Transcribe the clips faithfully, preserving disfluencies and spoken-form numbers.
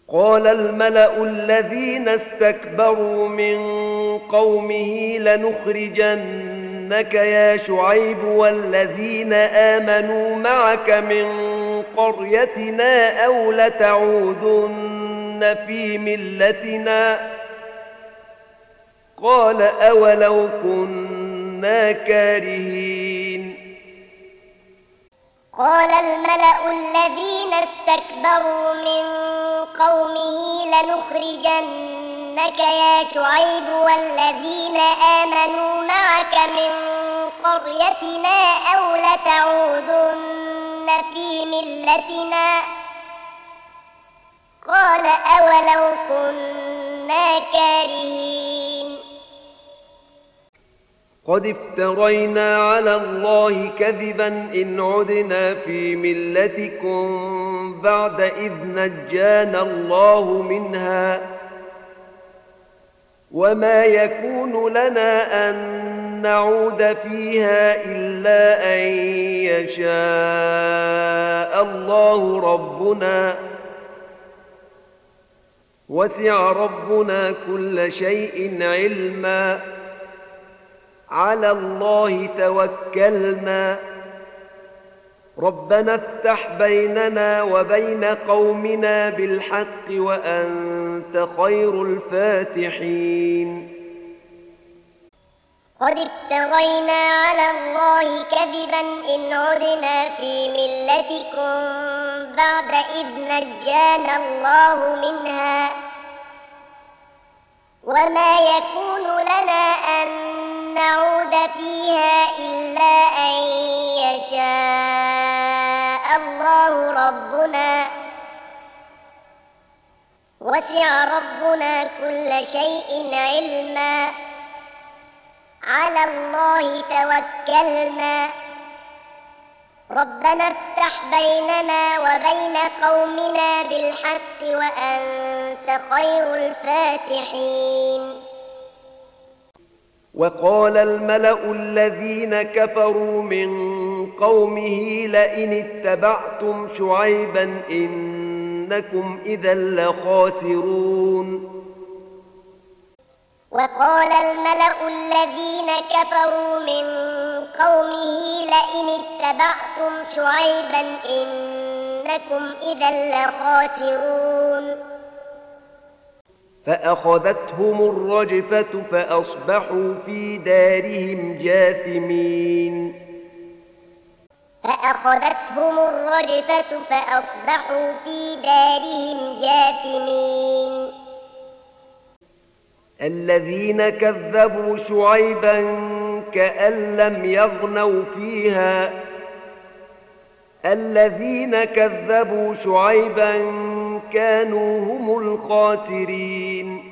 قال الملأ الذين استكبروا من قومه لنخرجنك يا شعيب والذين آمنوا معك من قريتنا أو لتعودن في ملتنا قال أولو كنا كارهين قال الملأ الذين استكبروا من قومه لنخرجنك يا شعيب والذين آمنوا معك من قريتنا أو لتعودن في ملتنا قال أولو كنا كارهين قد افترينا على الله كذبا إن عدنا في ملتكم بعد إذ نجانا الله منها وما يكون لنا أن نعود فيها إلا أن يشاء الله ربنا وسع ربنا كل شيء علما على الله توكلنا ربنا افتح بيننا وبين قومنا بالحق وأنت خير الفاتحين قد افترينا على الله كذبا إن عدنا في ملتكم بعد إذ نجانا الله منها وما يكون لنا أن نعود فيها إلا أن يشاء الله ربنا وسع ربنا كل شيء علما على الله توكلنا ربنا افتح بيننا وبين قومنا بالحق وأنت خير الفاتحين وقال الملأ الذين كفروا من قومه لئن اتبعتم شعيبا إنكم إذا لخاسرون وقال الملأ الذين كفروا من قومه لئن اتبعتم شعيبا إنكم إذا لخاسرون فأخذتهم الرجفة فأصبحوا في دارهم جاثمين فأخذتهم الرجفة فأصبحوا في دارهم جاثمين الذين كذبوا شعيبا كأن لم يغنوا فيها الذين كذبوا شعيبا كانوا هم الخاسرين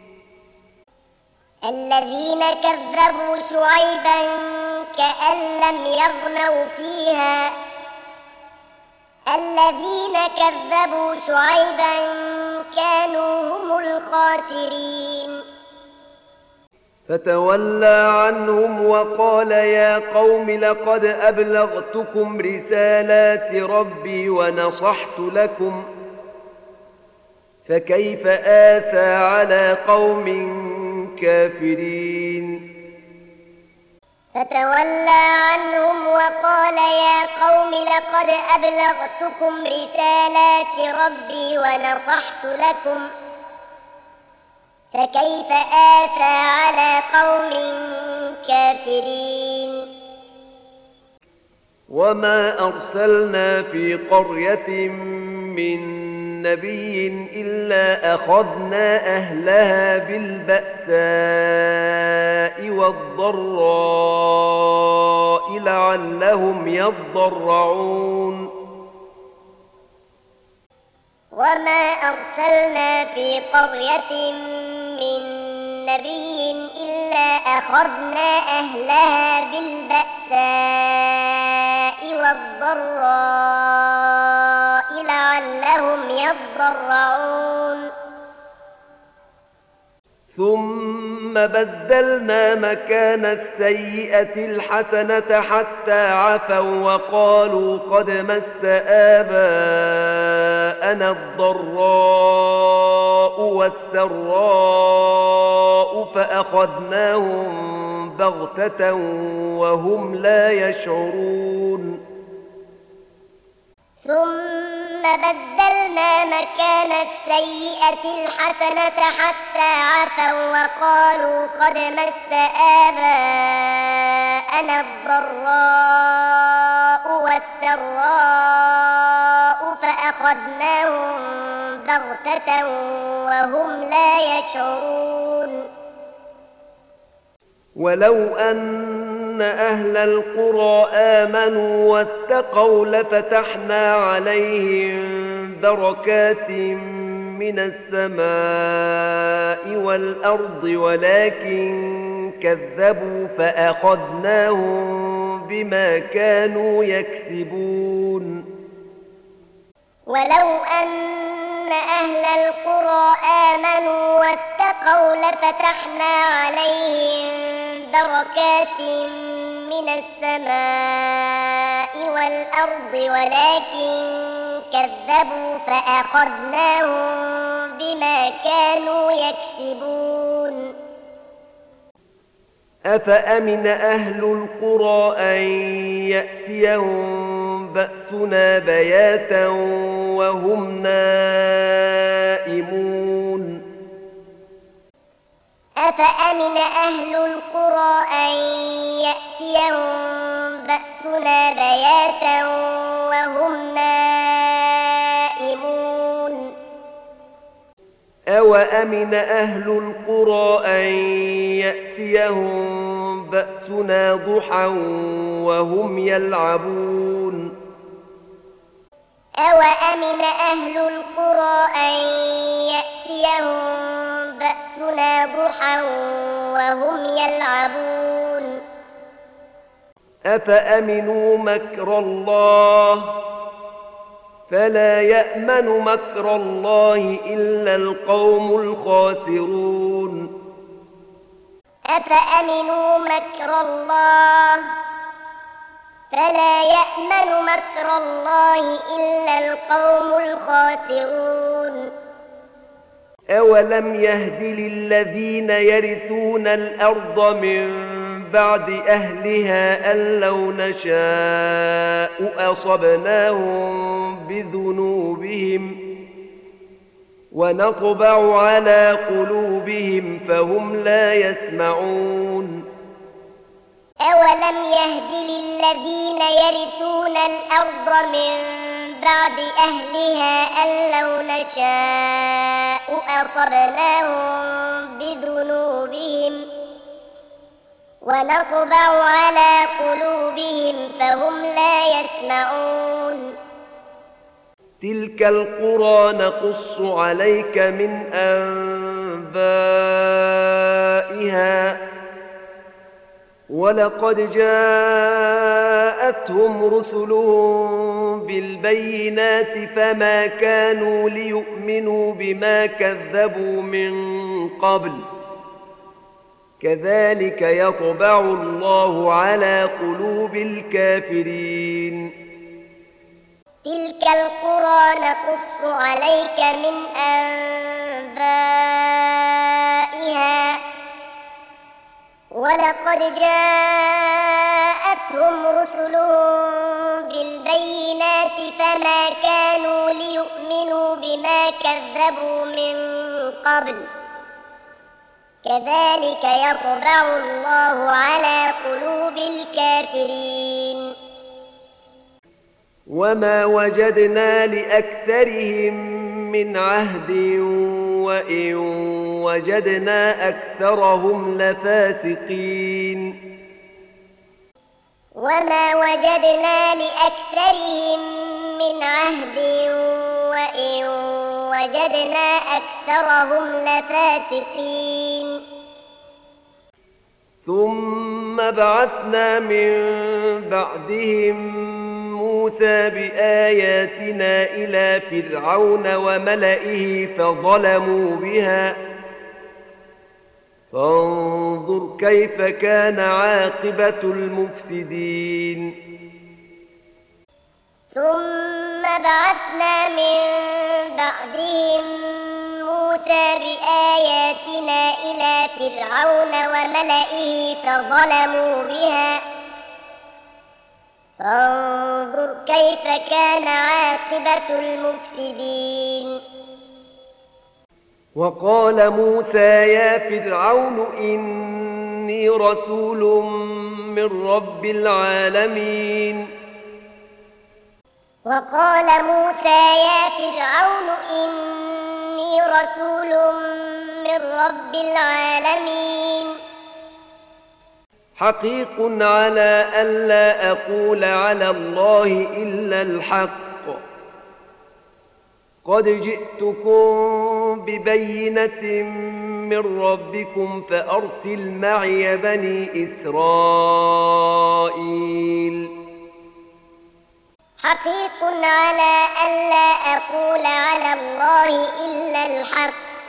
الذين كذبوا شعيبا كأن لم يغنوا فيها الذين كذبوا شعيبا كانوا هم الخاسرين فتولى عنهم وقال يا قوم لقد أبلغتكم رسالات ربي ونصحت لكم فكيف آسى على قوم كافرين فتولى عنهم وقال يا قوم لقد أبلغتكم رسالات ربي ونصحت لكم فكيف آسى على قوم كافرين وما أرسلنا في قرية من نبي إلا أخذنا أهلها بالبأساء والضراء لعلهم يضرعون وما أرسلنا في قرية من نبي إلا أخذنا أهلها بالبأساء والضراء لعلهم يضرعون ثم بدلنا مكان السيئة الحسنة حتى عفوا وقالوا قد مس آباءنا الضراء والسراء فأخذناهم بغتة وهم لا يشعرون ثم بدلنا مكان السيئة الحسنة حتى عفوا وقالوا قد مس آباءنا الضراء والسراء فأخذناهم بغتة وهم لا يشعرون ولو أن أهل القرى آمنوا واتقوا لفتحنا عليهم بركات من السماء والأرض ولكن كذبوا فأخذناهم بما كانوا يكسبون ولو أن أهل القرى آمنوا واتقوا لفتحنا عليهم بركات من السماء والأرض ولكن كذبوا فأخذناهم بما كانوا يكسبون أفأمن أهل القرى أن يأتيهم بأسنا بياتا وهم نائمون أفأمن أهل القرى أن يأتيهم بأسنا بياتا وهم نائمون أوأمن أهل القرى أن يأتيهم بأسنا ضحى وهم يلعبون أوأمن أهل القرى أن يأتيهم بأسنا ضحى وهم يلعبون أفأمنوا مكر الله فلا يأمن مكر الله إلا القوم الخاسرون أفأمنوا مكر الله فلا يأمن مكر الله إلا القوم الخاسرون أولم يهد للذين يرثون الأرض من بعد أهلها أن لو نشاء أصبناهم بذنوبهم ونطبع على قلوبهم فهم لا يسمعون أولم يهد للذين يرثون الأرض من بعد أهلها أن لو نشاء أصبناهم بذنوبهم ونطبع على قلوبهم فهم لا يسمعون تلك القرى نقص عليك من أنبائها ولقد جاءتهم رسلهم بالبينات فما كانوا ليؤمنوا بما كذبوا من قبل كذلك يطبع الله على قلوب الكافرين تلك القرى نقص عليك من أنبائها ولقد جاءتهم رسلهم بالبينات فما كانوا ليؤمنوا بما كذبوا من قبل كذلك يطبع الله على قلوب الكافرين وما وجدنا لأكثرهم من عهد وإن وجدنا أكثرهم لفاسقين وما وجدنا لأكثرهم من عهد وإن وجدنا أكثرهم لفاسقين ثم بعثنا من بعدهم موسى بآياتنا إلى فرعون وملئه فظلموا بها فانظر كيف كان عاقبة المفسدين ثم بعثنا من بعدهم موسى فرعون وملئه فظلموا بها فانظر كيف كان عاقبة المفسدين. وقال موسى يا فرعون إني رسول من رب العالمين وقال موسى يا فرعون إني رسول من رب العالمين حقيق على ألا أقول على الله إلا الحق قد جئتكم ببينة من ربكم فأرسل معي بني إسرائيل. حقيق على ألا أقول على الله إلا الحق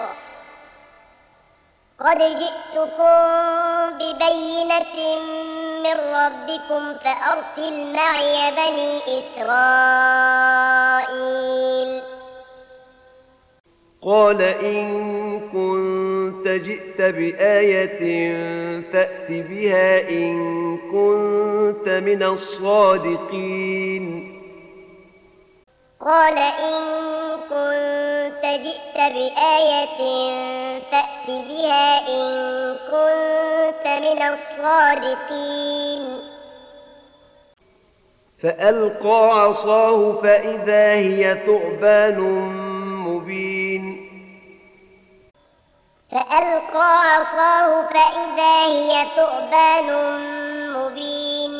قد جئتكم ببينة من ربكم فأرسل معي بني إسرائيل. قال إن كنت جئت بآية فأت بها إن كنت من الصادقين. قال إن كنت جئت بآية فأت بها إن كنت من الصادقين. فألقى عصاه فإذا هي ثعبان مبين. فألقى عصاه فإذا هي ثعبان مبين.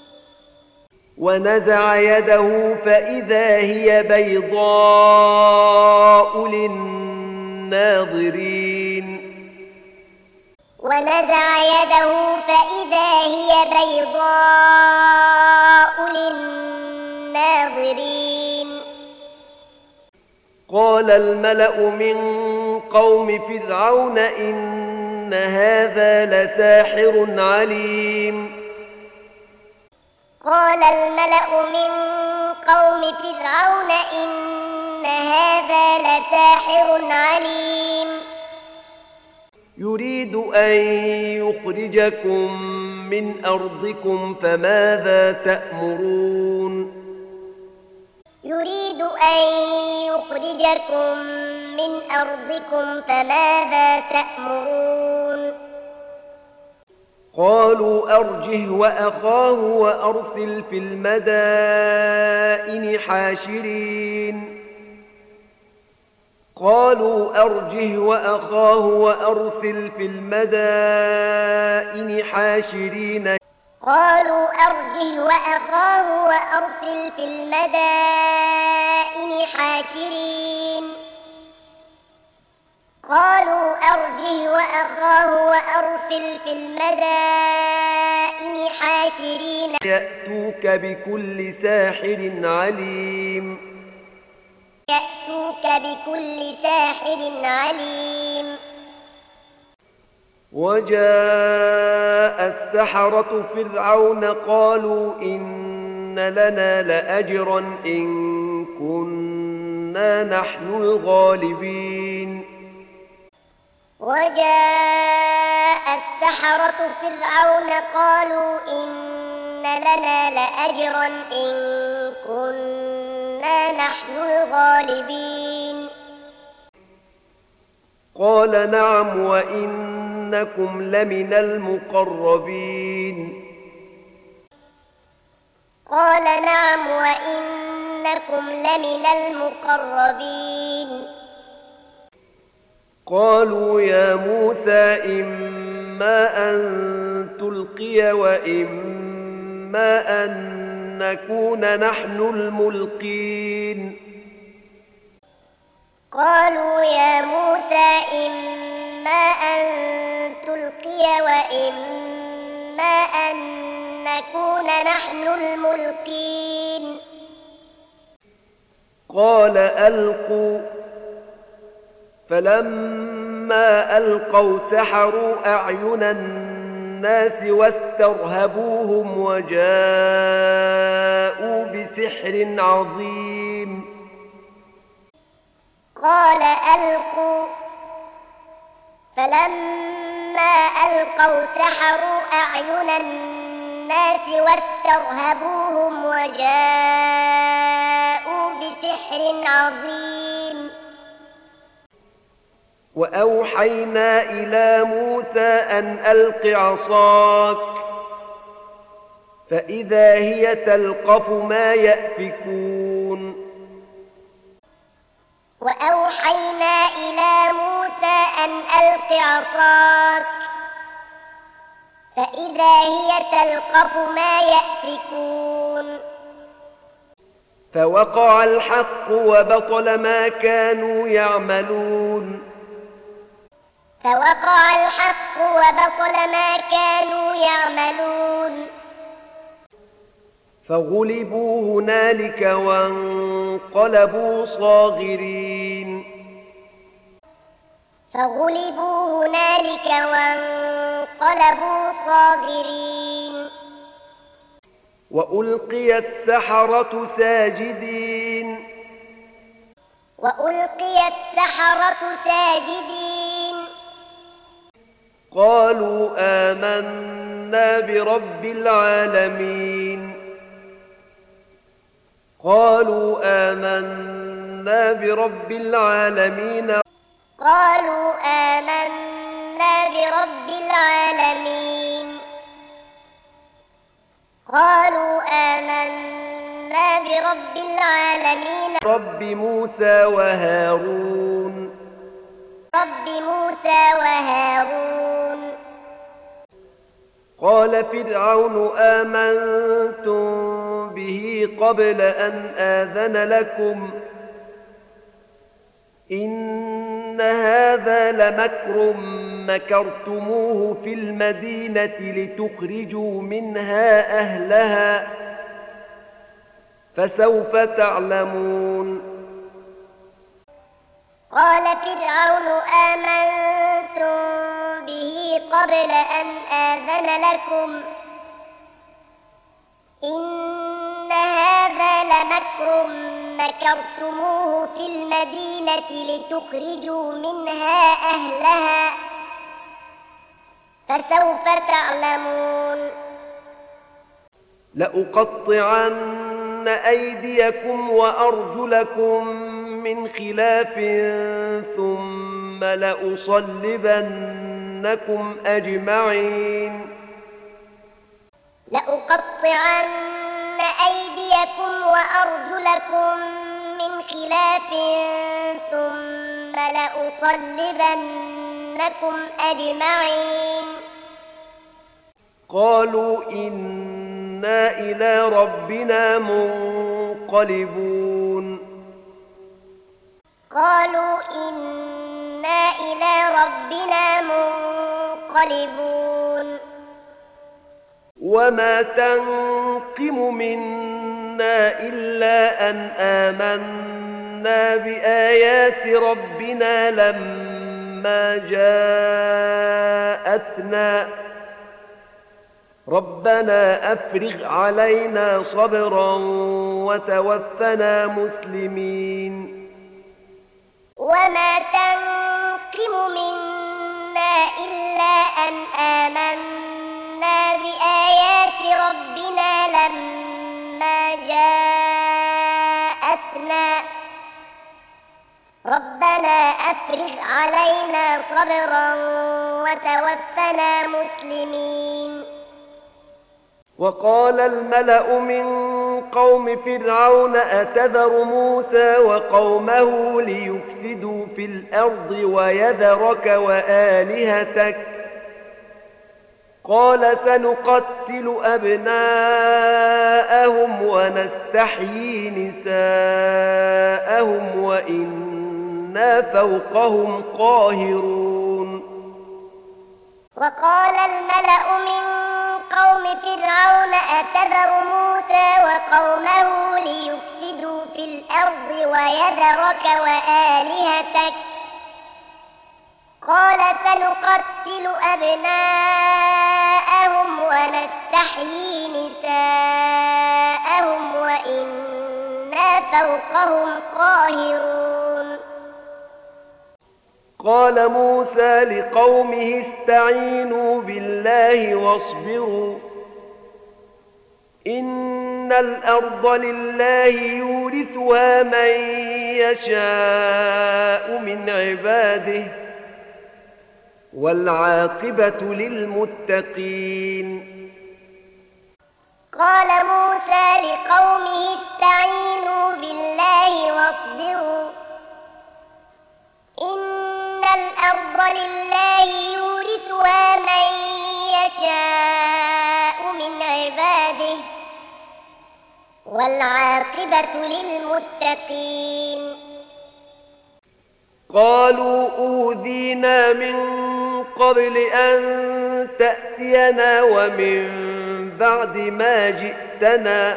ونزع يده فإذا هي بيضاء للناظرين. ونزع يده فإذا هي بيضاء للناظرين. قال الملأ من قوم فرعون إن هذا لساحر عليم. قال الملأ من قوم فرعون إن هذا لساحر عليم. يريد أن يخرجكم من أرضكم فماذا تأمرون. يريد أن يخرجكم من أرضكم فماذا تأمرون. قالوا أرجه وأخاه وأرسل في المدائن حاشرين. قالوا أرجه وأخاه وأرسل في المدائن حاشرين. قالوا أرجه وأخاه وأرسل في المدائن حاشرين. قالوا أرجه وأخاه وأرسل في المدائن حاشرين. يأتوك بكل ساحر عليم. يأتوك بكل ساحر عليم. وجاء السحرة فرعون قالوا إن لنا لأجرا إن كنا نحن الغالبين. وجاء السحرة فرعون قالوا إن لنا لأجرا إن كنا نحن الغالبين. قال نعم وإنكم لمن المقربين. قال نعم وإنكم لمن المقربين. قالوا يا موسى إما أن تلقي وإما أن نكون نحن الملقين. قالوا يا موسى إما أن تلقي وإما أن نكون نحن الملقين. قال ألقوا فلما ألقوا سحروا أعين الناس واسترهبوهم وجاءوا بسحر عظيم. قال ألقوا فلما فلما ألقوا سحروا أعين الناس واسترهبوهم وجاءوا بسحر عظيم. وأوحينا إلى موسى أن ألق عصاك فإذا هي تلقف ما يأفكون. وأوحينا إلى موسى أن ألق عصاك فإذا هي تلقف ما يأفكون. فوقع الحق وبطل ما كانوا يعملون. فوقع الحق وبطل ما كانوا يعملون. فغلبوا هنالك وانقلبوا صاغرين. فغلبوا هنالك وانقلبوا صاغرين. وألقي السحرة ساجدين. وألقي السحرة ساجدين. قالوا آمنا برب العالمين. قالوا آمنا برب العالمين. قالوا آمنا برب العالمين. قالوا آمنا برب العالمين. رب موسى وهارون. رب موسى وهارون. قال فرعون آمنتم به قبل أن آذن لكم إن هذا لمكر مكرتموه في المدينة لتخرجوا منها أهلها فسوف تعلمون. قال فرعون آمنتم به قبل أن آذن لكم إن هذا لمكر مكرتموه في المدينة لتخرجوا منها أهلها فسوف تعلمون. لأقطعن أيديكم وأرجلكم من خلاف ثم لأصلبنكم أجمعين. لأقطعن أيديكم وأرجلكم من خلاف ثم لأصلبنكم أجمعين. قالوا إنا إلى ربنا منقلبون. قالوا إنا إلى ربنا منقلبون. وما تنقم منا إلا أن آمنا بآيات ربنا لما جاءتنا ربنا أفرغ علينا صبرا وتوفنا مسلمين. وما تنقم منا إلا أن آمنا بآيات ربنا لما جاءتنا ربنا أفرغ علينا صبرا وتوفنا مسلمين. وقال الملأ من قوم فرعون أتذر موسى وقومه ليفسدوا في الأرض ويذرك وآلهتك قال سنقتل أبناءهم ونستحيي نساءهم وإنا فوقهم قاهرون. وقال الملأ من قوم فرعون أتذر موسى وقومه ليفسدوا في الأرض ويذرك وآلهتك قال سنقتل أبناءهم ونستحيي نساءهم وإنا فوقهم قاهرون. قال موسى لقومه استعينوا بالله واصبروا إن الأرض لله يورثها من يشاء من عباده والعاقبة للمتقين. قال موسى لقومه استعينوا بالله واصبروا إن الأرض لله يورثها من يشاء من عباده والعاقبة للمتقين. قالوا أوذينا من قبل أن تأتينا ومن بعد ما جئتنا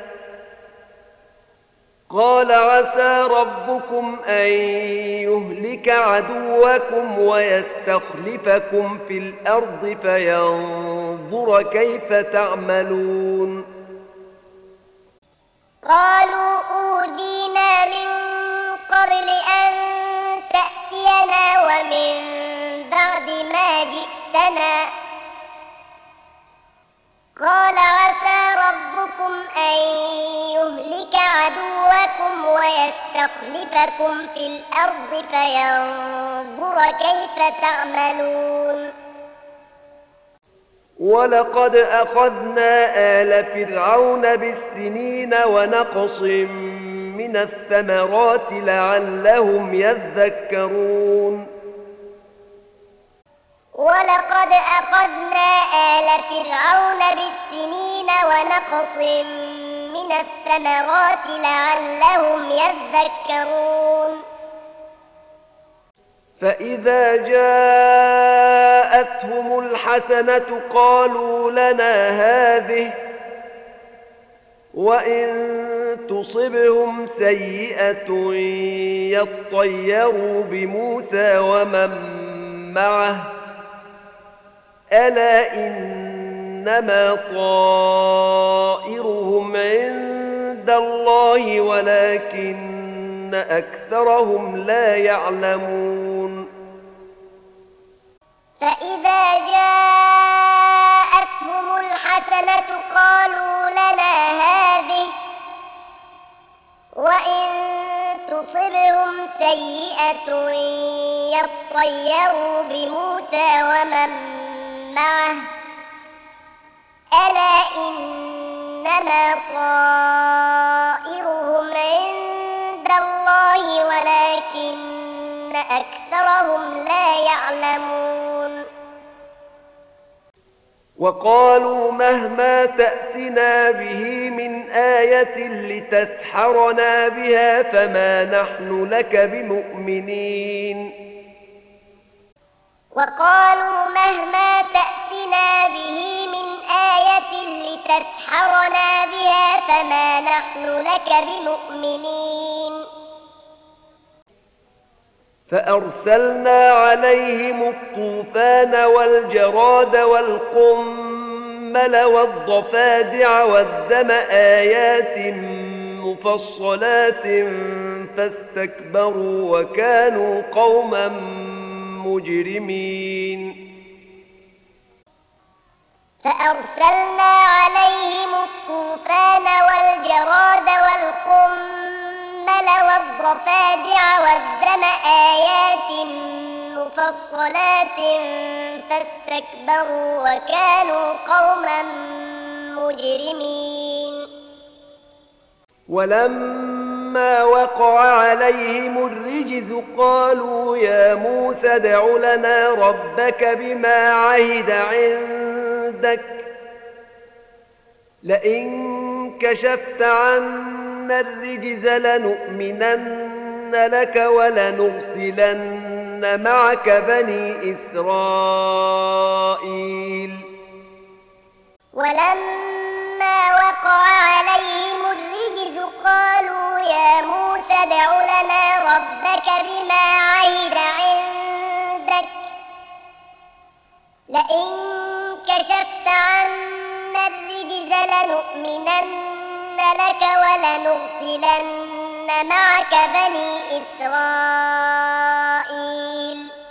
قال عسى ربكم أن يهلك عدوكم ويستخلفكم في الأرض فينظر كيف تعملون. قالوا أوذينا من قبل أن تأتينا ومن بعد ما جئتنا قال عسى ربكم أن يهلك عدوكم ويستخلفكم في الأرض فينظر كيف تعملون. ولقد أخذنا آل فرعون بالسنين ونقص من الثمرات لعلهم يذكرون. ولقد أخذنا آل فرعون بالسنين ونقص من الثمرات لعلهم يذكرون. فإذا جاءتهم الحسنة قالوا لنا هذه وإن تصبهم سيئة يطيروا بموسى ومن معه ألا إنما طائرهم عند الله ولكن أكثرهم لا يعلمون. فإذا جاءتهم الحسنة قالوا لنا هذه وإن تصبهم سيئة يطيروا بموسى ومن معه ألا إنما طائرهم عند الله ولكن أكثرهم لا يعلمون. وقالوا مهما تأتنا به من آية لتسحرنا بها فما نحن لك بمؤمنين. وقالوا مهما تأتنا به من آية لتسحرنا بها فما نحن لك بمؤمنين. فأرسلنا عليهم الطوفان والجراد والقمل والضفادع والدم آيات مفصلات فاستكبروا وكانوا قوما مجرمين. فأرسلنا عليهم الطوفان والجراد والقمل والضفادع والدم آيات مفصلات فاستكبروا وكانوا قوما مجرمين. ولما وقع عليهم الرجز قالوا يا موسى ادع لنا ربك بما عهد عندك لئن كشفت عنا الرجز لنؤمنن لك ولنرسلن معك بني إسرائيل. ولما وقع عليهم الرجز قالوا يا موسى ادع لنا ربك بما عهد عندك لئن كشفت عنا الرجز لنؤمنن لك ولنرسلن معك بني إسرائيل.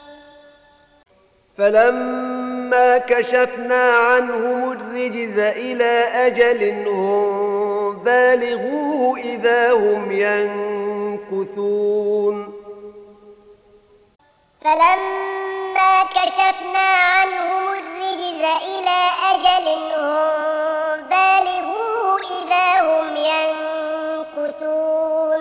فلما كشفنا عنهم الرجز إلى أجل هم بالغوه إذا هم ينكثون فلما كشفنا عنهم الرجز إلى أجل هم بالغوه إذا هم ينكثون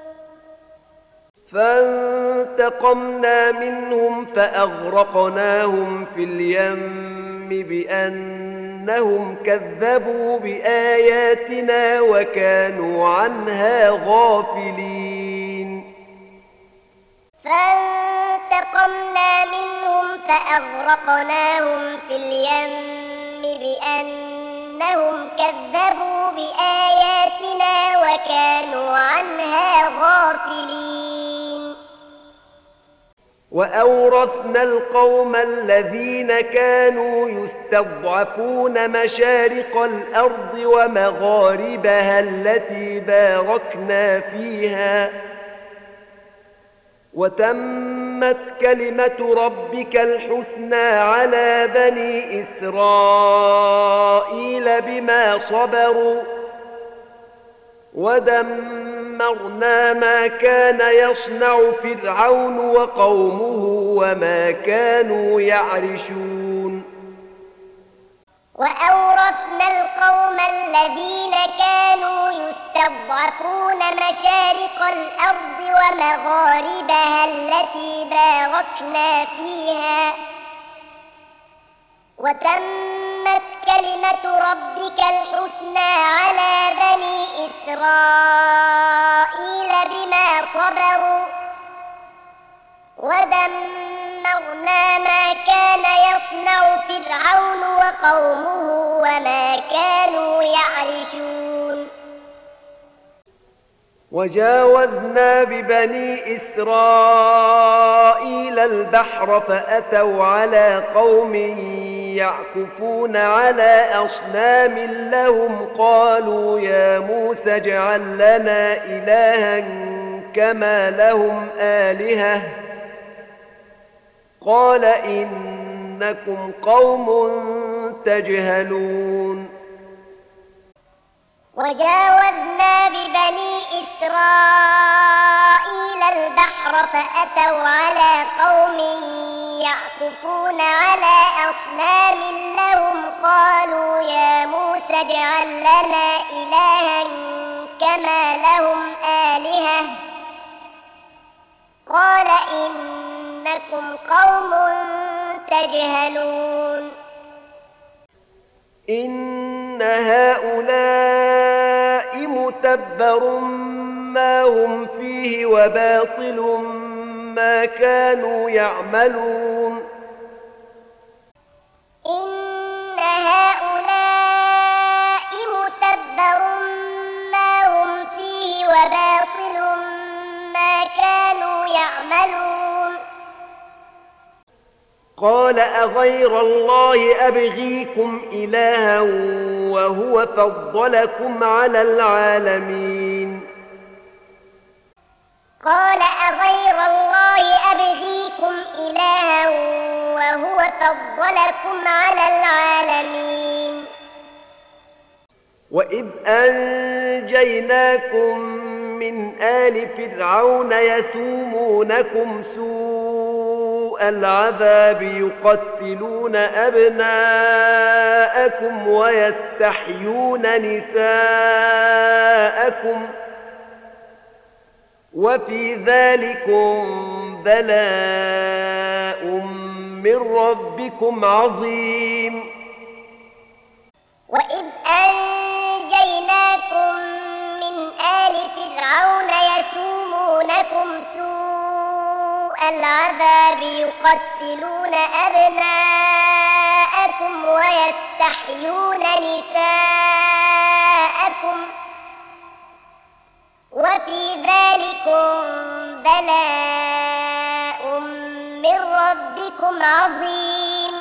فانتقمنا منهم فأغرقناهم في اليم بأنهم كذبوا بآياتنا وكانوا عنها غافلين فانتقمنا منهم فأغرقناهم في اليم بأنهم كذبوا بآياتنا وكانوا عنها غافلين وأورثنا القوم الذين كانوا يستضعفون مشارق الأرض ومغاربها التي باركنا فيها وتمت كلمة ربك الحسنى على بني إسرائيل بما صبروا ودمرنا ما كان يصنع فرعون وقومه وما كانوا يعرشون وأورثنا القوم الذين كانوا يستضعفون مشارق الأرض ومغاربها التي باركنا فيها وتمت كلمة ربك الحسنى على بني إسرائيل بما صبروا ودمرنا ما كان يصنع فرعون وقومه وما كانوا يعرشون وجاوزنا ببني إسرائيل البحر فأتوا على قوم يعكفون على أصنام لهم قالوا يا موسى اجعل لنا إلها كما لهم آلهة قال إنكم قوم تجهلون وجاوزنا ببني إسرائيل البحر فأتوا على قوم يعكفون على أصنام لهم قالوا يا موسى اجعل لنا إلها كما لهم آلهة قال إنكم قوم تجهلون إن هؤلاء متبر ما هم فيه وباطل ما كانوا يعملون إن هؤلاء متبر ما هم فيه وباطل ما كانوا يعملون قال أغير الله أبغيكم إلها وهو فضلكم على العالمين قال أغير الله أبغيكم إلها وهو فضلكم على العالمين وإذ أنجيناكم من آل فرعون يسومونكم سوء العذاب يقتلون أبناءكم ويستحيون نساءكم وفي ذلكم بلاء من ربكم عظيم وإذ أنجيناكم من آل فرعون يسومونكم سوء العذاب يقتلون أبناءكم ويستحيون نساءكم وفي ذلكم بلاء من ربكم عظيم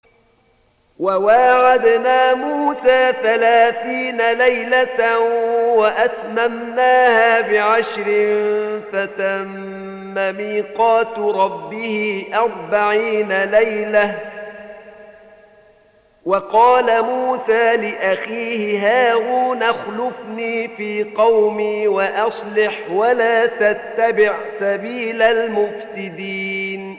وواعدنا موسى ثلاثين ليلة وأتممناها بعشر فتم ميقات ربه أربعين ليلة وقال موسى لأخيه هارون اخلفني في قومي وأصلح ولا تتبع سبيل المفسدين.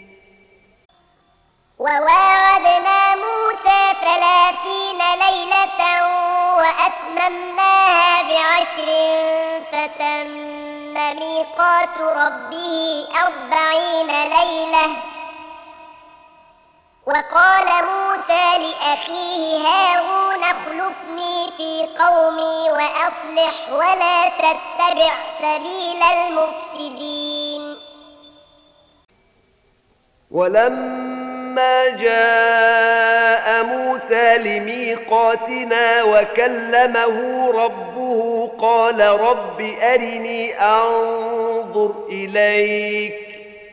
وواعدنا موسى ثلاثين ليلة وأتممناها بعشر فتم ميقات ربه أربعين ليلة وقال موسى لأخيه هارون اخلفني في قومي وأصلح ولا تتبع سبيل المفسدين. ولما جاء موسى لميقاتنا وكلمه ربه قال رب أرني أنظر إليك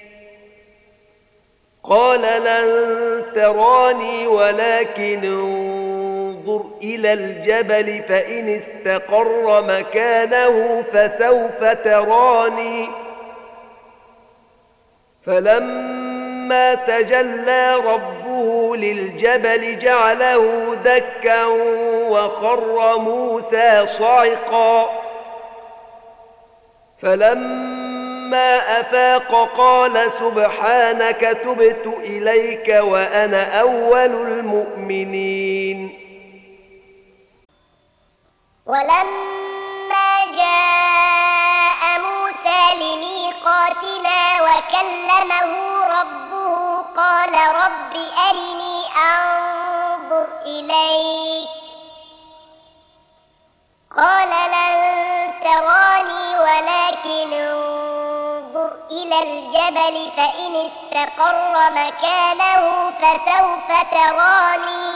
قال لن تراني ولكن انظر إلى الجبل فإن استقر مكانه فسوف تراني فلما تجلى ربه للجبل جعله دكا وخر موسى صعقا فلما أفاق قال سبحانك تبت إليك وأنا أول المؤمنين. ولما جاء موسى لميقاتنا وكلمه ربه قال رب أرني أنظر إليك قال لن تراني ولكن انظر إلى الجبل فإن استقر مكانه فسوف تراني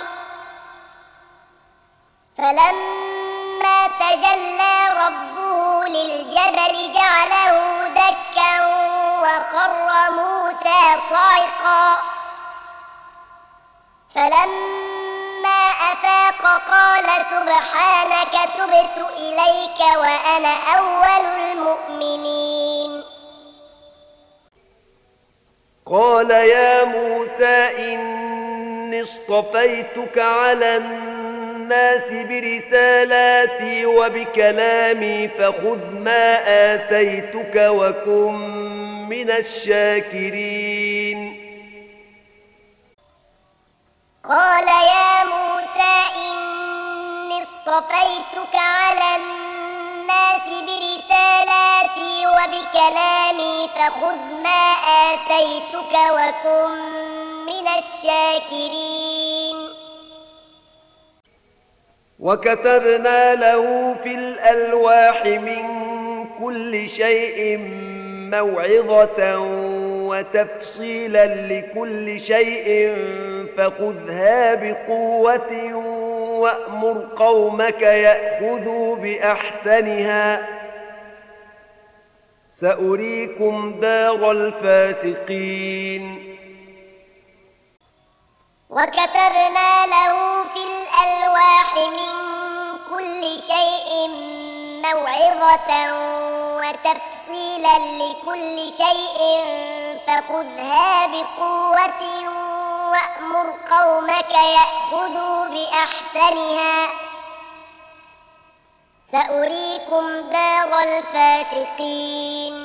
فلما تجلى ربه للجبل جعله دكا وخر موسى صعقا فلما أفاق قال سبحانك تبت إليك وأنا أول المؤمنين. قال يا موسى إني اصطفيتك على الناس برسالاتي وبكلامي فخذ ما آتيتك وكن من الشاكرين. قال يا موسى إني اصطفيتك على الناس برسالاتي وبكلامي فخذ ما آتيتك وكن من الشاكرين. وكتبنا له في الألواح من كل شيء موعظة وتفصيلا لكل شيء فخذها بقوة وأمر قومك يأخذوا بأحسنها سأريكم دار الفاسقين. وكتبنا له في الألواح من كل شيء موعظة وتفصيلا لكل شيء فخذها بقوة وأمر قومك يأخذوا بأحسنها سأريكم دار الفاسقين.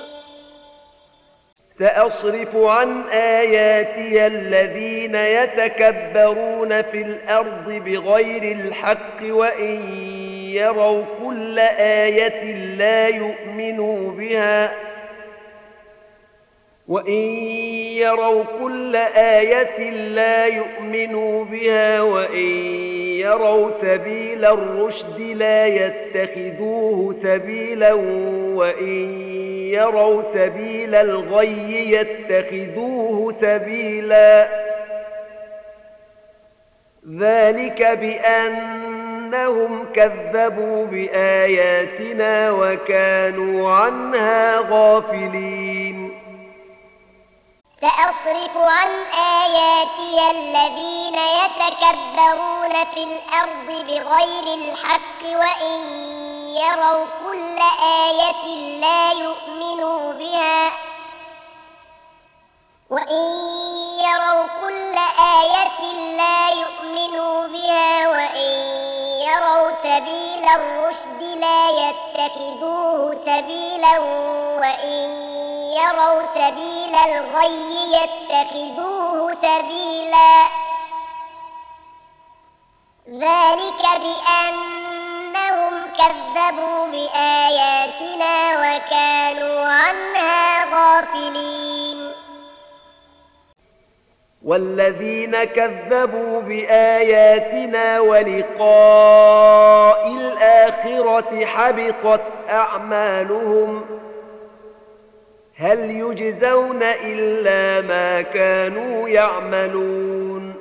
سأصرف عن آياتي الذين يتكبرون في الأرض بغير الحق وإن يروا كل آية لا يؤمنوا بها وإن يروا كل آية لا يؤمنوا بها وإن يروا سبيل الرشد لا يتخذوه سبيلا وإن يروا سبيل الغي يتخذوه سبيلا ذلك بأنهم كذبوا بآياتنا وكانوا عنها غافلين. سأصرف عن آياتي الذين يتكبرون في الأرض بغير الحق وإن يروا كل آية لا يؤمنوا بها وإن يروا كل آية لا يؤمنوا بها وإن يروا سبيل الرشد لا يتخذوه سبيلا وإن يروا سبيل الغي يتخذوه سبيلا ذلك بأنهم كذبوا بآياتنا وكانوا عنها غافلين والذين كذبوا بآياتنا ولقاء الآخرة حبطت أعمالهم هل يجزون إلا ما كانوا يعملون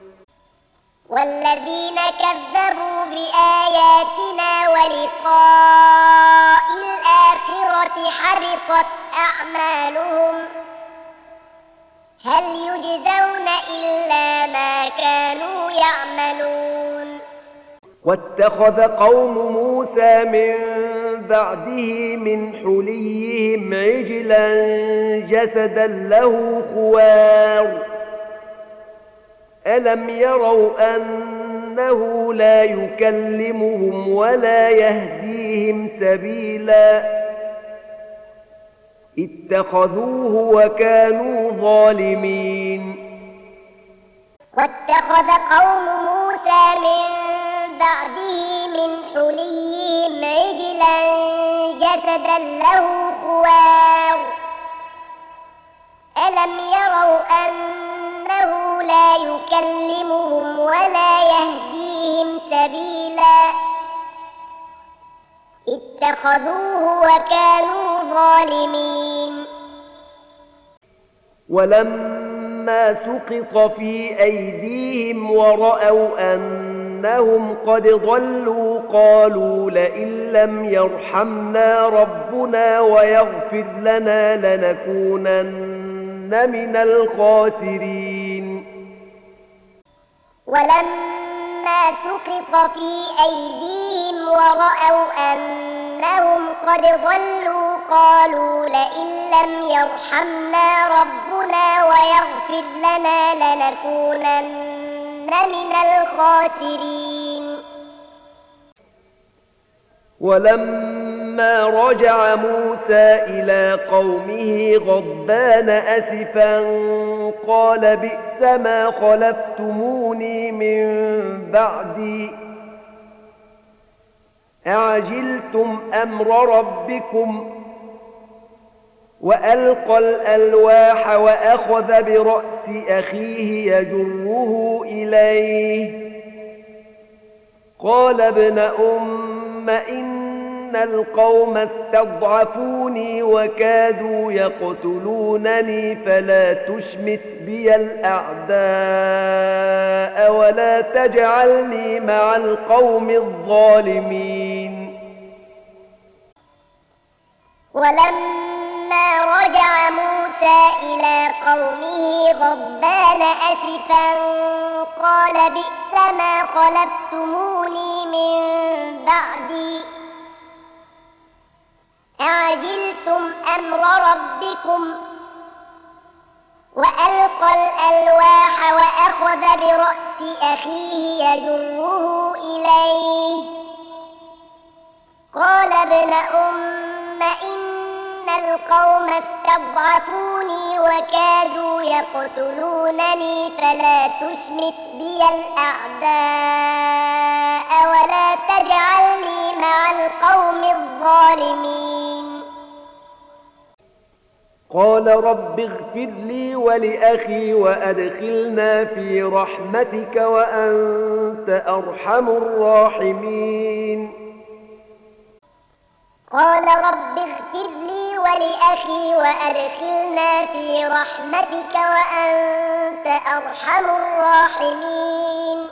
والذين كذبوا بآياتنا ولقاء الآخرة حبطت أعمالهم هل يجزون إلا ما كانوا يعملون واتخذ قوم موسى من بعده من حليهم عجلا جسدا له خوار ألم يروا أنه لا يكلمهم ولا يهديهم سبيلا اتخذوه وكانوا ظالمين واتخذ قوم موسى من بعده من حليهم عجلا جسدا له خوار ألم يروا أنه لا يكلمهم ولا يهديهم سبيلا اتخذوه وكانوا ظالمين ولما سقط في أيديهم ورأوا أنهم قد ضلوا قالوا لئن لم يرحمنا ربنا ويغفر لنا لنكونن من الخاسرين ولما سقط في أيديهم ورأوا أنهم قد ضلوا قالوا لئن لم يرحمنا ربنا ويغفر لنا لنكونن من الخاسرين ولما رجع موسى إلى قومه غضبان أسفا قال بئس ما خلفتموني من بعدي أعجلتم أمر ربكم وألقى الألواح وأخذ برأس أخيه يجره إليه قال ابن أم إن القوم استضعفوني وكادوا يقتلونني فلا تشمت بي الأعداء ولا تجعلني مع القوم الظالمين ولما رجع موسى إلى قومه غضبان أسفا قال بئس ما خلفتموني من بعدي أعجلتم أمر ربكم وألقى الألواح وأخذ برأس أخيه يجره إليه قال ابن أم إن القوم استضعفوني وكادوا يقتلونني فلا تشمت بي الأعداء ولا تجعلني مع القوم الظالمين قال رب اغفر لي ولأخي وأدخلنا في رحمتك وأنت أرحم الراحمين قال رب اغفر لي ولأخي وأدخلنا في رحمتك وأنت أرحم الراحمين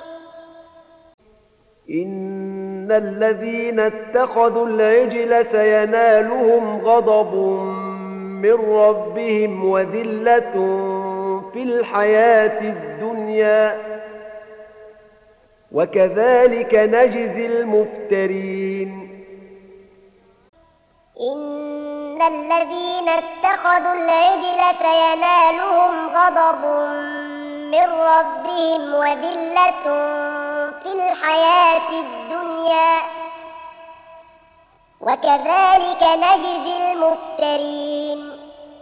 إن الذين اتخذوا العجل سينالهم غضب من ربهم وذلة في الحياة الدنيا وكذلك نجزي المفترين إن الذين اتخذوا العجل سينالهم غضب من ربهم وذلة في الحياة الدنيا وكذلك نجزي المفترين.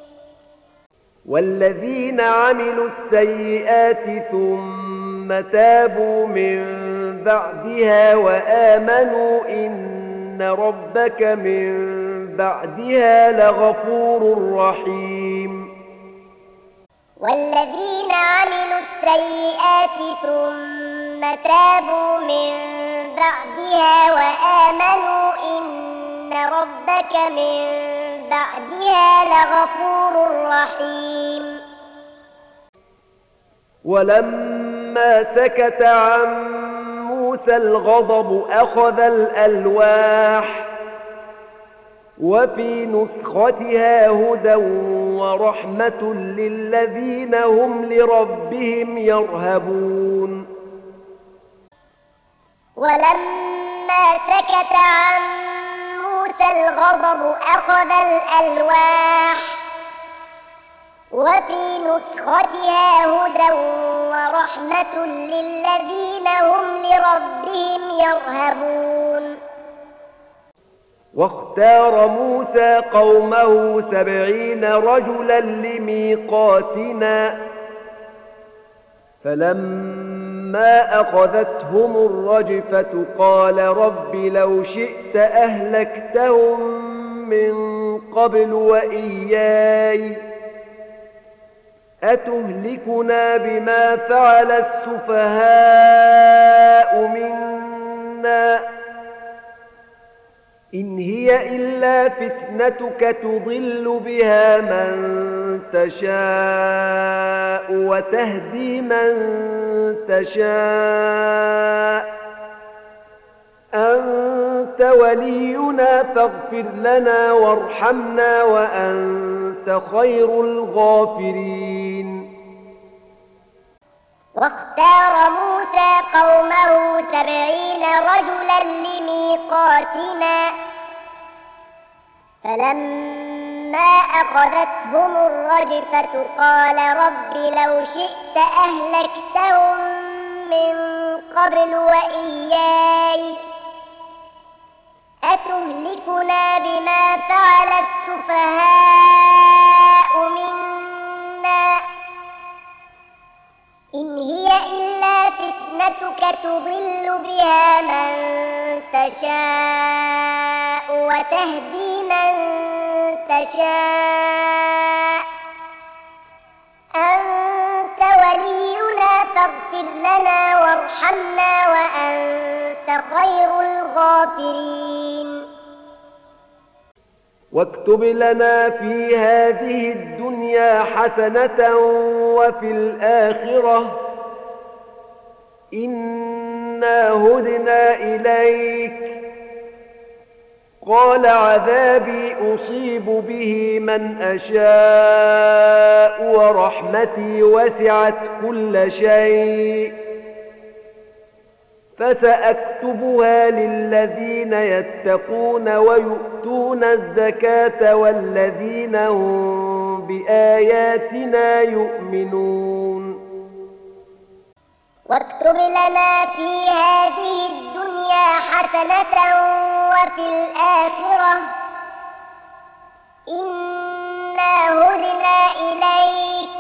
والذين عملوا السيئات ثم تابوا من بعدها وآمنوا إن ربك من بعدها لغفور رحيم. والذين عملوا السيئات ثم تابوا من بعدها وآمنوا إن ربك من بعدها لغفور رحيم. ولما سكت عن موسى الغضب أخذ الألواح وفي نسختها هدى ورحمة للذين هم لربهم يرهبون. ولما سكت عن موسى الغضب أخذ الألواح وفي نسختها هدى ورحمة للذين هم لربهم يرهبون. واختار موسى قومه سبعين رجلا لميقاتنا فلما أخذتهم الرجفة قال رب لو شئت أهلكتهم من قبل وإياي أتهلكنا بما فعل السفهاء منا إن هي إلا فتنتك تضل بها من تشاء وتهدي من تشاء أنت ولينا فاغفر لنا وارحمنا وأنت خير الغافرين. واختار موسى قومه سبعين رجلا لميقاتنا فلما أخذتهم الرجفة قال رب لو شئت أهلكتهم من قبل وإياي أتهلكنا بما فعل السفهاء منا إن هي إلا فتنتك تضل بها من تشاء وتهدي من تشاء أنت ولينا فاغفر لنا وارحمنا وأنت خير الغافرين. واكتب لنا في هذه الدنيا حسنة وفي الآخرة إنا هدنا إليك قال عذابي أصيب به من أشاء ورحمتي وسعت كل شيء فسأكتبها للذين يتقون ويؤتون الزكاة والذين هم بآياتنا يؤمنون. واكتب لنا في هذه الدنيا حسنة وفي الآخرة إنا هدنا إليك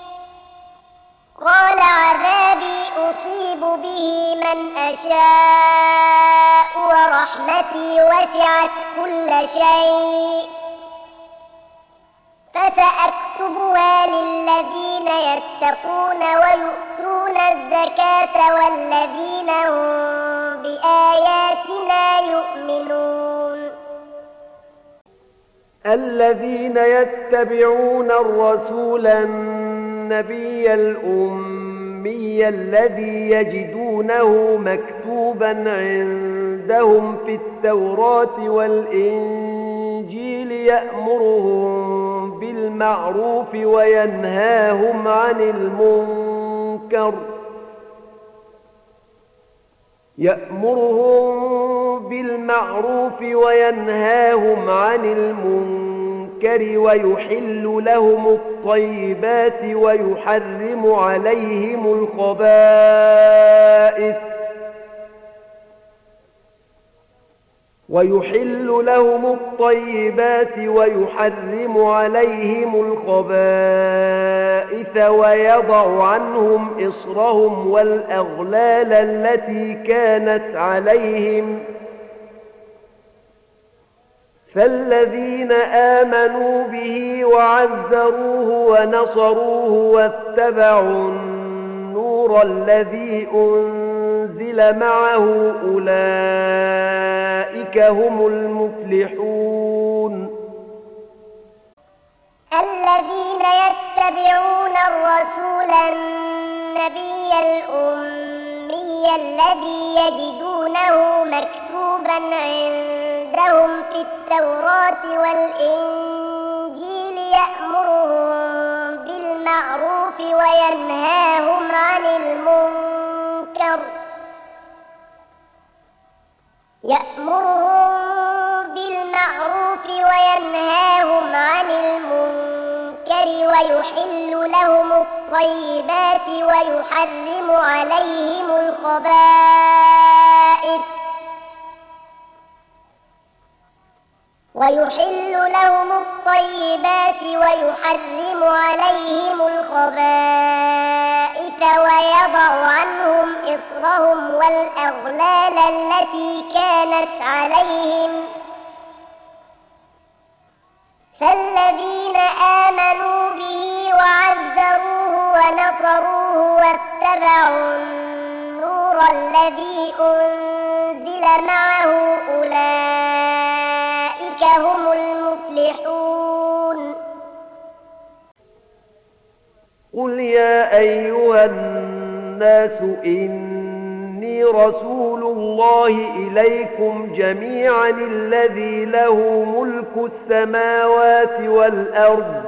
قال عذابي أصيب به من أشاء ورحمتي وسعت كل شيء فسأكتبها للذين يتقون ويؤتون الزكاة والذين هم بآياتنا يؤمنون. الذين يتبعون الرسول النبي الأمي الذي يجدونه مكتوبا عندهم في التوراة والإنجيل يأمرهم بالمعروف وينهاهم عن المنكر يأمرهم بالمعروف وينهاهم عن المنكر ويحل لهم الطيبات ويحرم عليهم الخبائث ويحل لهم الطيبات ويحرم عليهم الخبائث ويضع عنهم إصرهم والأغلال التي كانت عليهم فالذين آمنوا به وعزروه ونصروه واتبعوا النور الذي أنزل معه أولئك هم المفلحون. الذين يتبعون الرسول النبي الأمي الذي يجدونه مكتوبا عندهم في التوراة والإنجيل يأمرهم بالمعروف وينهاهم عن المنكر يأمرهم بالمعروف وينهاهم عن المنكر ويحل لهم الطيبات ويحرم عليهم الخبائث ويحل لهم الطيبات ويحرم عليهم الخبائث ويضع عنهم إصرهم والأغلال التي كانت عليهم فالذين آمنوا به وعزروه ونصروه واتبعوا النور الذي أنزل معه أولئك هم المفلحون. قل يا أيها الناس إني رسول الله إليكم جميعا الذي له ملك السماوات والأرض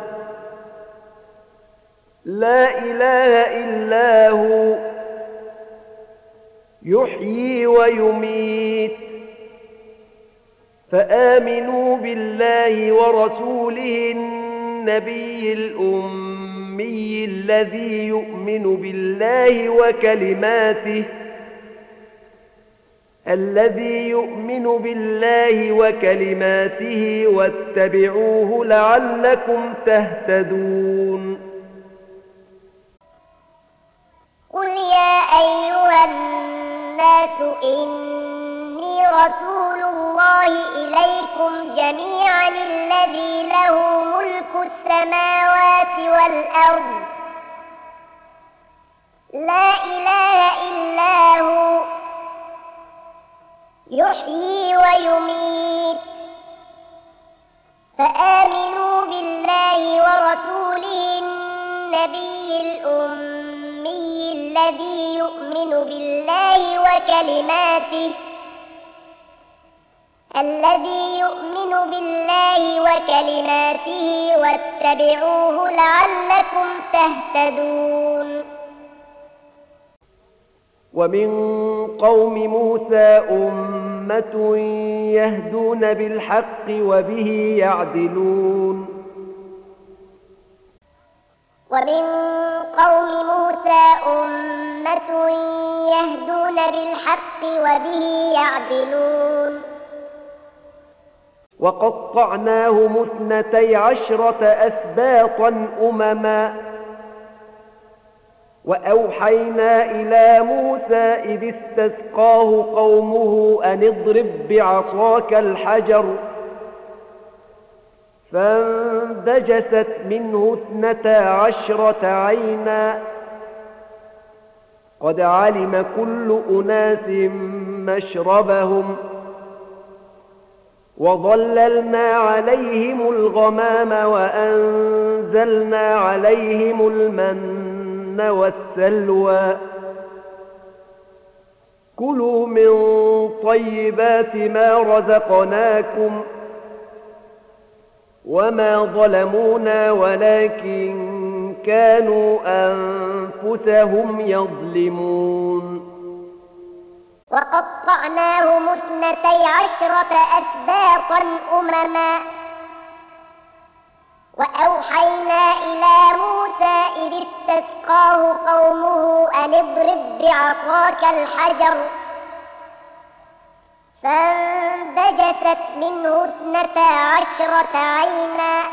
لا إله إلا هو يحيي ويميت فآمنوا بالله ورسوله النبي الأمي الذي يؤمن بالله وكلماته الذي يؤمن بالله وكلماته واتبعوه لعلكم تهتدون. قل يا أيها الناس إني رسول الله إليكم جميعا الذي له ملك السماوات والأرض لا إله إلا هو يحيي ويميت فآمنوا بالله ورسوله النبي الأمي الذي يؤمن بالله وكلماته الذي يؤمن بالله وكلماته واتبعوه لعلكم تهتدون. ومن قوم موسى أمة يهدون بالحق وبه يعدلون. ومن قوم موسى أمة يهدون بالحق وبه يعدلون. وقطعناهم اثنتي عشرة أسباطا أمما وأوحينا إلى موسى إذ استسقاه قومه أن اضرب بعصاك الحجر فانبجست منه اثنتا عشرة عينا قد علم كل أناس مشربهم وظللنا عليهم الغمام وأنزلنا عليهم المن والسلوى كلوا من طيبات ما رزقناكم وما ظلمونا ولكن كانوا أنفسهم يظلمون. وقطعناهم اثنتي عشرة أسباطا أمما وأوحينا إلى موسى إذ استسقاه قومه أن اضرب بعصاك الحجر فانبجست منه اثنتا عشرة عينا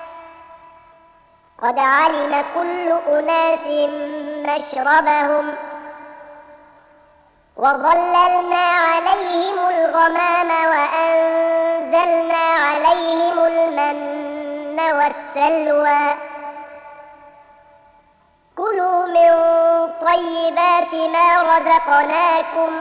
قد علم كل أناس مشربهم وظللنا عليهم الغمام وأنزلنا عليهم المن والسلوى كلوا من طيبات ما رزقناكم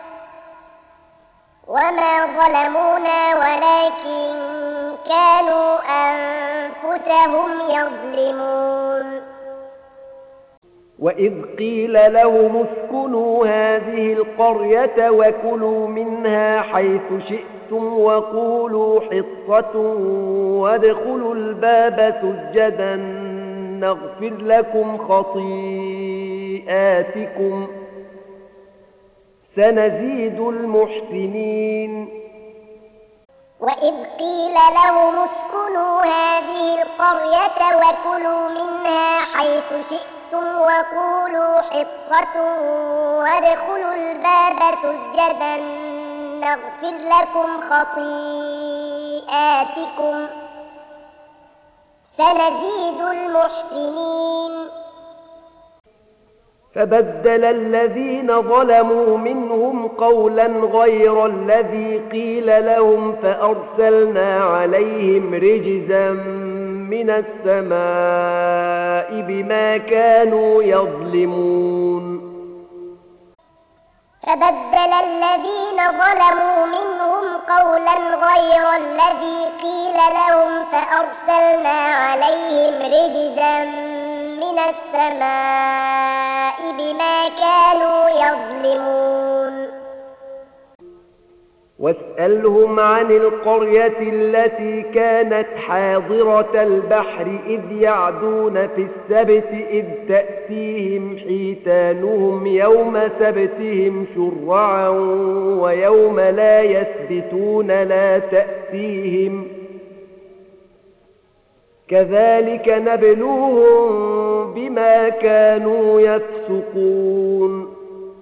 وما ظلمونا ولكن كانوا أنفسهم يظلمون وإذ قيل لهم اسكنوا هذه القرية وكلوا منها حيث شئتم وقولوا حطة وادخلوا الباب سجدا نغفر لكم خطيئاتكم سنزيد المحسنين وإذ قيل لهم اسكنوا هذه القرية وكلوا منها حيث شئتم وقولوا حطة وادخلوا الباب سجدا نغفر لكم خطيئاتكم سنزيد المحسنين فبدل الذين ظلموا منهم قولا غير الذي قيل لهم فأرسلنا عليهم رجزا من السماء بما كانوا يظلمون فبدل الذين ظلموا منهم قولا غير الذي قيل لهم فأرسلنا عليهم رجزا من السماء بما كانوا يظلمون واسألهم عن القرية التي كانت حاضرة البحر إذ يعدون في السبت إذ تأتيهم حيتانهم يوم سبتهم شرعا ويوم لا يسبتون لا تأتيهم كذلك نبلوهم بما كانوا يفسقون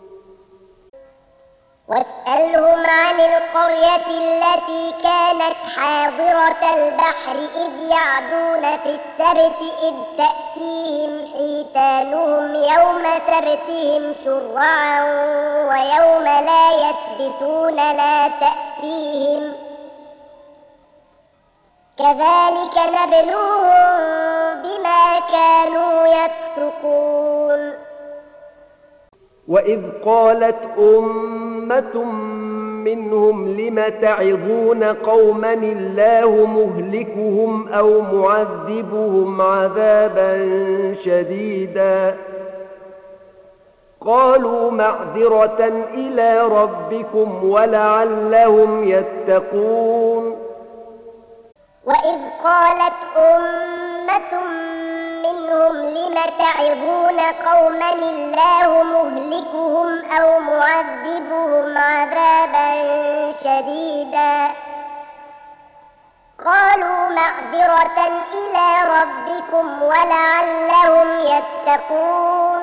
واسألهم عن القرية التي كانت حاضرة البحر إذ يعدون في السبت إذ تأتيهم حيتانهم يوم سبتهم شرعا ويوم لا يسبتون لا تأتيهم كذلك نبلوهم بما كانوا يفسقون وإذ قالت أمة منهم لم تعظون قوما الله مهلكهم أو معذبهم عذابا شديدا قالوا معذرة إلى ربكم ولعلهم يتقون وإذ قالت أمة منهم لم تعظون قوما الله مهلكهم أو معذبهم عذابا شديدا قالوا معذرة إلى ربكم ولعلهم يتقون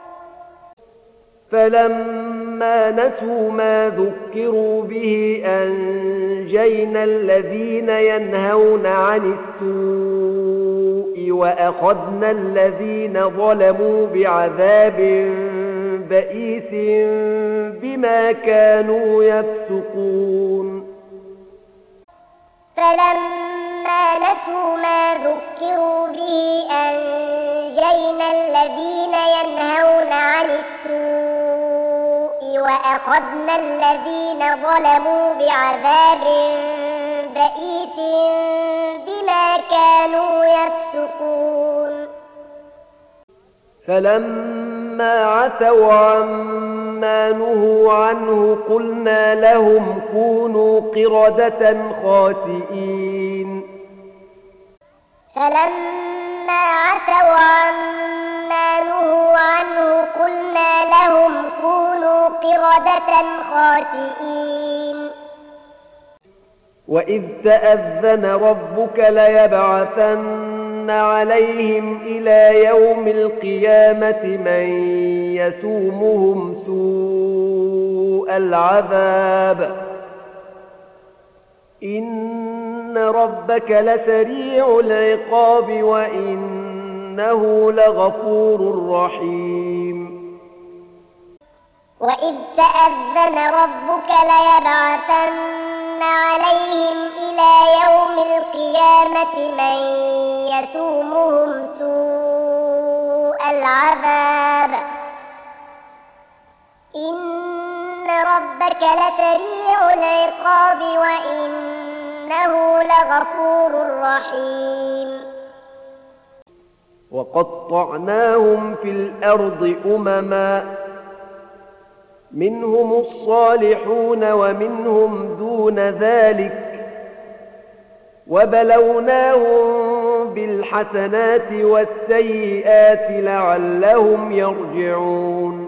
فلما نسوا ما ذكروا به أنجينا الذين ينهون عن السوء وأخذنا الذين ظلموا بعذاب بئيس بما كانوا يفسقون فلما نسوا ما ذكروا به أنجينا الذين ينهون عن السوء وأخذنا الذين ظلموا بعذاب بئيس بما كانوا يفسقون فلما عتوا عما نهوا عنه قلنا لهم كونوا قردة خاسئين فلما عتوا عما نهوا عنه قلنا لهم كونوا قردة خاسئين. وإذ تأذن ربك ليبعثن عليهم إلى يوم القيامة من يسومهم سوء العذاب إن ربك لسريع العقاب وإنه لغفور رحيم. وإذ تأذن ربك ليبعثن عليهم إلى يوم القيامة من يسومهم سوء العذاب إن ربك لسريع العقاب وإنه لغفور رحيم. وقطعناهم في الأرض أمما منهم الصالحون ومنهم دون ذلك وبلوناهم بالحسنات والسيئات لعلهم يرجعون.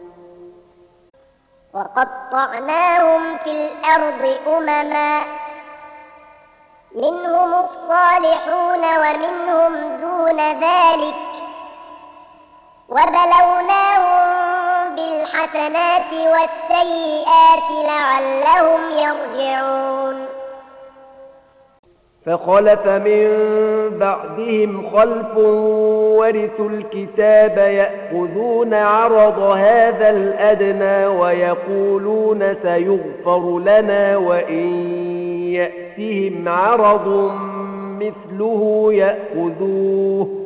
وقطعناهم في الأرض أمما منهم الصالحون ومنهم دون ذلك وبلوناهم بالحسنات والسيئات لعلهم يرجعون. فخلف من بعدهم خلف ورثوا الكتاب يأخذون عرض هذا الأدنى ويقولون سيغفر لنا وإن يأتهم عرض مثله يأخذوه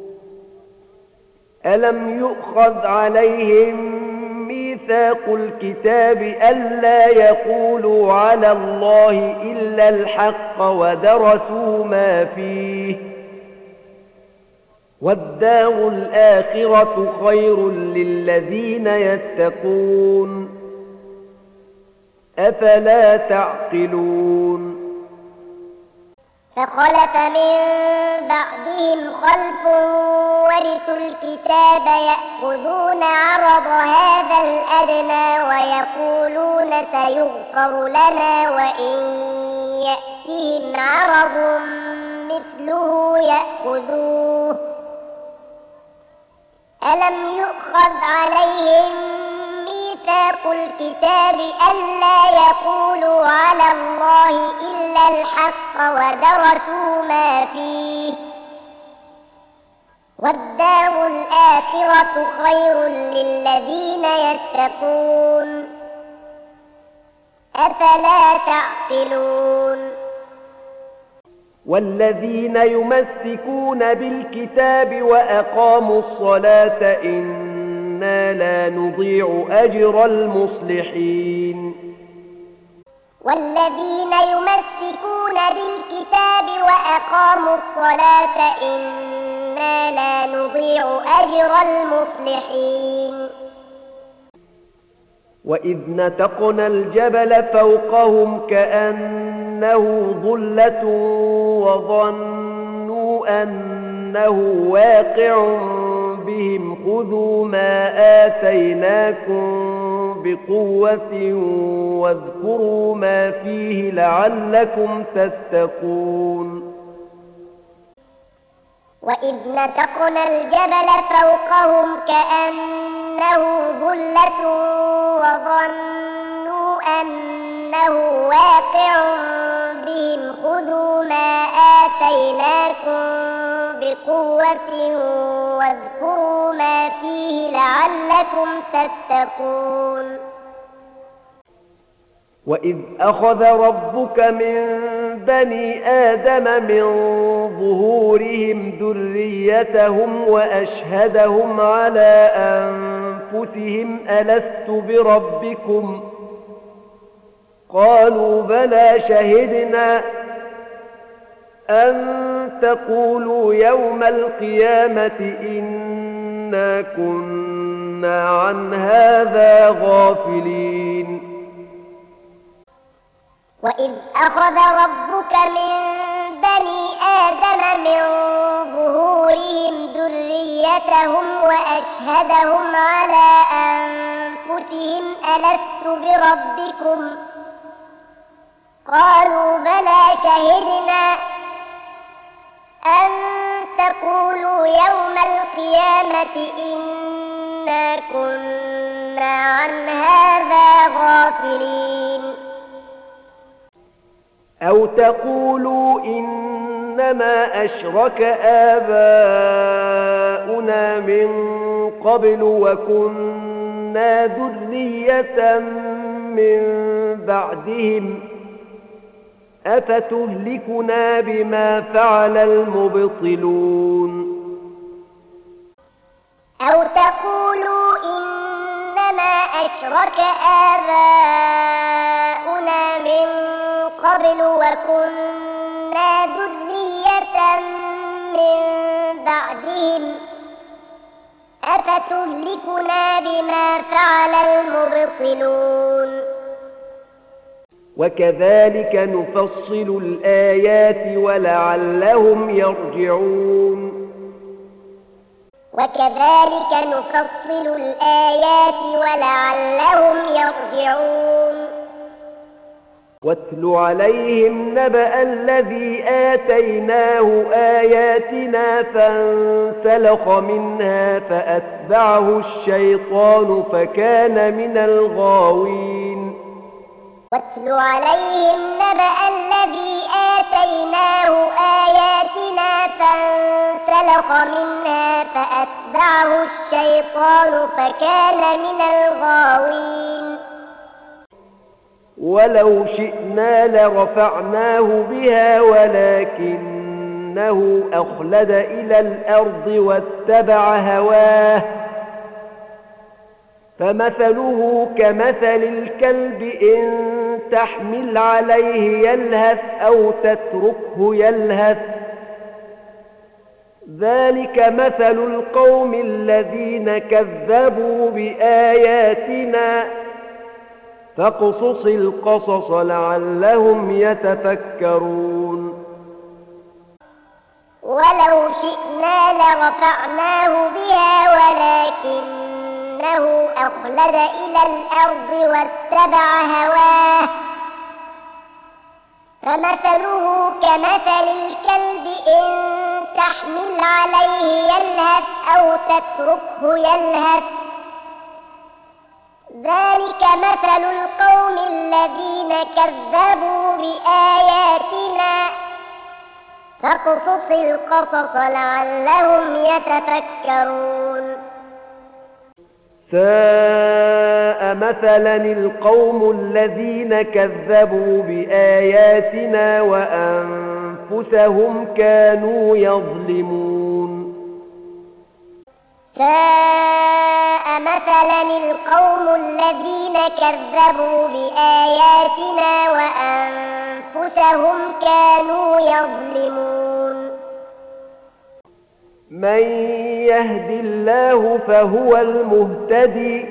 ألم يؤخذ عليهم ميثاق الكتاب ألا يقولوا على الله إلا الحق ودرسوا ما فيه والدار الآخرة خير للذين يتقون أفلا تعقلون. فخلف من بعدهم خلف ورثوا الكتاب يأخذون عرض هذا الأدنى ويقولون سيغفر لنا وإن يأتهم عرض مثله يأخذوه ألم يؤخذ عليهم ميثاق الكتاب ألا يقولوا على الله إلا الحق ودرسوا ما فيه والدار الآخرة خير للذين يتقون أفلا تعقلون. والذين يمسكون بالكتاب وأقاموا الصلاة إنا لا نضيع أجر المصلحين. والذين يمسكون بالكتاب وأقاموا الصلاة إنا لا نضيع أجر المصلحين. وإذ نتقنا الجبل فوقهم كأنه ظلة وظنوا أنه واقع بهم خذوا ما آتيناكم بقوة واذكروا ما فيه لعلكم تتقون. وإذ نتقنا الجبل فوقهم كأنه ظلة وظنوا أنه واقع بهم خذوا ما آتيناكم بقوة واذكروا ما فيه لعلكم تتقون. وإذ أخذ ربك من بني آدم من ظهورهم ذريتهم وأشهدهم على أنفسهم ألست بربكم قالوا بلى شهدنا أن تقولوا يوم القيامة إنا كنا عن هذا غافلين. وإذ أخذ ربك من بني آدم من ظهورهم ذريتهم وأشهدهم على أنفسهم أنفسهم ألست بربكم قالوا بلى شهدنا أن تقولوا يوم القيامة إنا كنا عن هذا غافلين أو تقولوا إنما أشرك آباؤنا من قبل وكنا ذرية من بعدهم أفتهلكنا بما فعل المبطلون أو تقولوا إنما أشرك آباؤنا من قبل وكنا ذرية من بعدهم أفتهلكنا بما فعل المبطلون وكذلك نفصل الآيات ولعلهم يرجعون وكذلك نفصل الآيات ولعلهم يرجعون واتل عليهم نبأ الذي آتيناه آياتنا فانسلخ منها فأتبعه الشيطان فكان من الغاوين واتل عليهم نبأ الذي آتيناه آياتنا فانسلخ منها فأتبعه الشيطان فكان من الغاوين ولو شئنا لرفعناه بها ولكنه أخلد إلى الأرض واتبع هواه فمثله كمثل الكلب إن تحمل عليه يلهث أو تتركه يلهث ذلك مثل القوم الذين كذبوا بآياتنا فاقصص القصص لعلهم يتفكرون ولو شئنا لرفعناه بها ولكنه أخلد إلى الأرض واتبع هواه فمثله كمثل الكلب إن تحمل عليه يلهث أو تتركه يلهث ذلك مثل القوم الذين كذبوا بآياتنا فاقصص القصص لعلهم يتفكرون ساء مثلا القوم الذين كذبوا بآياتنا وأنفسهم كانوا يظلمون ساء مثلا القوم الذين كذبوا بآياتنا وأنفسهم كانوا يظلمون من يهد الله فهو المهتدي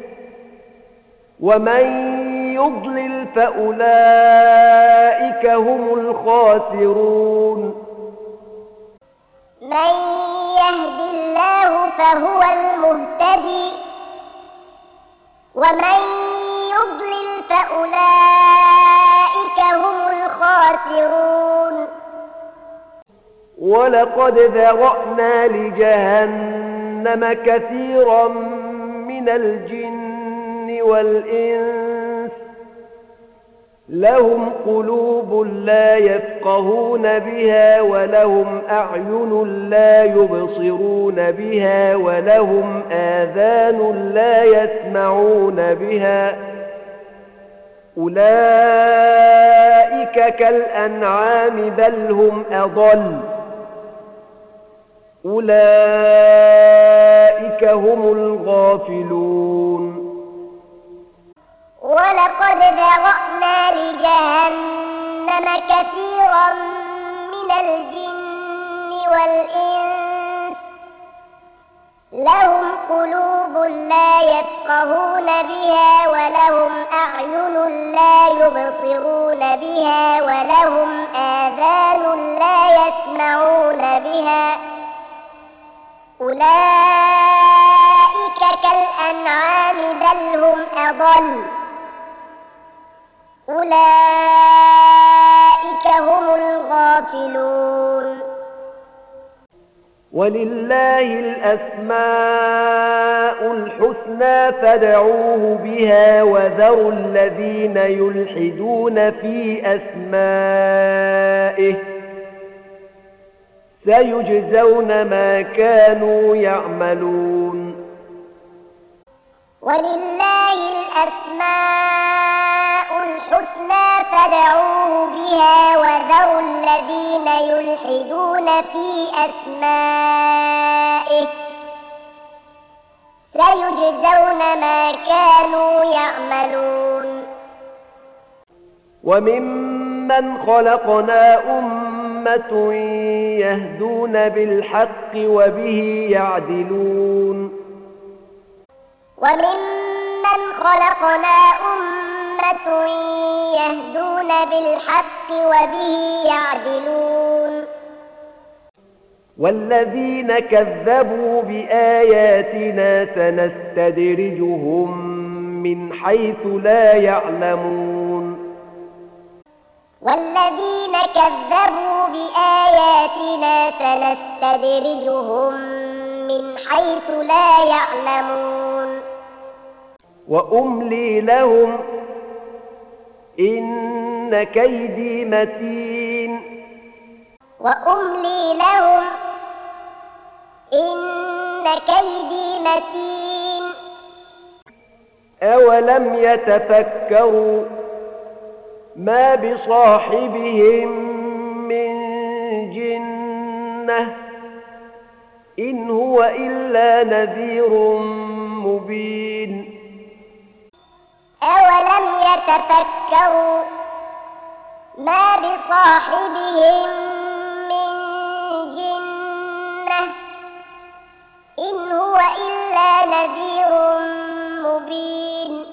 ومن يضلل فأولئك هم الخاسرون من يهد الله فهو المهتدي ومن يضلل فأولئك هم الخاسرون ولقد ذرأنا لجهنم كثيرا من الجن والإنس لهم قلوب لا يفقهون بها ولهم أعين لا يبصرون بها ولهم آذان لا يسمعون بها أولئك كالأنعام بل هم أضل أولئك هم الغافلون ولقد ذرأنا لجهنم كثيرا من الجن والإنس لهم قلوب لا يفقهون بها ولهم أعين لا يبصرون بها ولهم آذان لا يسمعون بها أولئك كالأنعام بل هم أضل أولئك هم الغافلون ولله الأسماء الحسنى فادعوه بها وذروا الذين يلحدون في أسمائه سيجزون ما كانوا يعملون ولله الأسماء الحسنى فادعوه بها وذروا الذين يلحدون في أسمائه سيجزون ما كانوا يعملون وممن خلقنا أمة يهدون بالحق وبه يعدلون وممن خلقنا أمة يهدون بالحق وبه يعدلون والذين كذبوا بآياتنا سنستدرجهم من حيث لا يعلمون والذين كذبوا بآياتنا سنستدرجهم من حيث لا يعلمون وأملي لهم إن كيدي متين وأملي لهم إن كيدي متين أولم يتفكروا ما بصاحبهم من جنة إن هو إلا نذير مبين أولم يتفكروا ما بصاحبهم من جنة إن هو إلا نذير مبين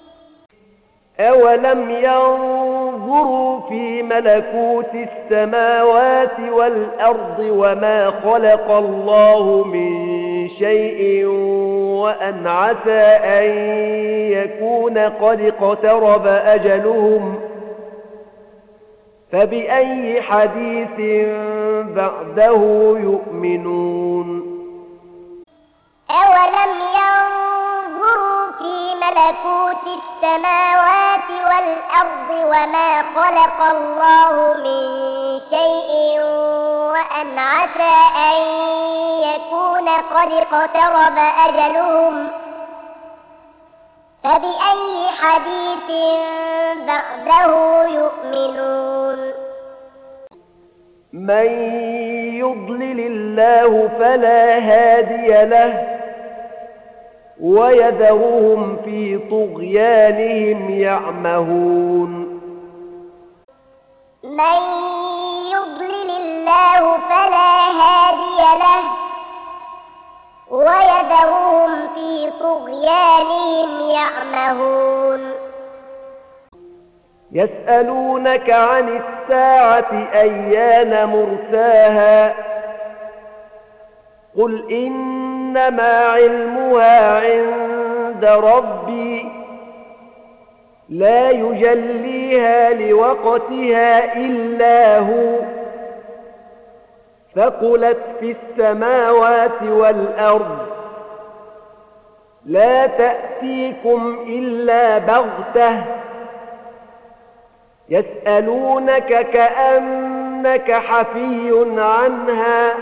أولم ينظروا في ملكوت السماوات والأرض وما خلق الله من شيء وأن عسى أن يكون قد اقترب أجلهم فبأي حديث بعده يؤمنون أولم ينظروا في ملكوت السماوات والأرض وما خلق الله من شيء وأن عسى أن يكون قد اقترب أجلهم فبأي حديث بعده يؤمنون من يضلل الله فلا هادي له ويذرهم في طغيانهم يعمهون من يضلل الله فلا هادي له ويذرهم في طغيانهم يعمهون يسألونك عن الساعة أيان مرساها قل إنما علمها عند ربي لا يجليها لوقتها إلا هو ثقلت في السماوات والأرض لا تأتيكم إلا بغتة يسألونك كأنك حفي عنها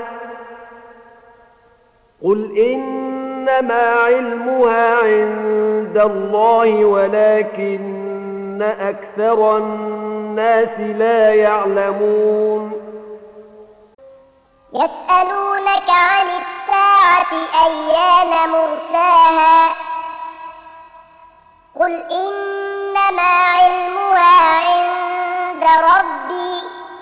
قل إنما علمها عند الله ولكن أكثر الناس لا يعلمون يسألونك عن الساعة أيان مرساها قل إنما علمها عند ربي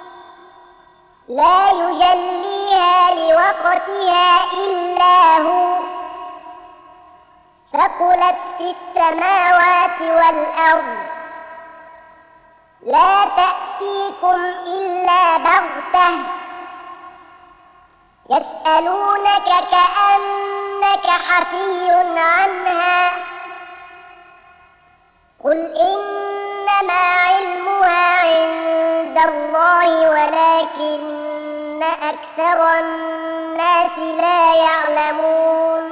لا يجليها لوقتها إلا هو ثقلت في السماوات والأرض لا تأتيكم إلا بغتة يسألونك كأنك حفي عنها قل إنما علمها عند الله ولكن أكثر الناس لا يعلمون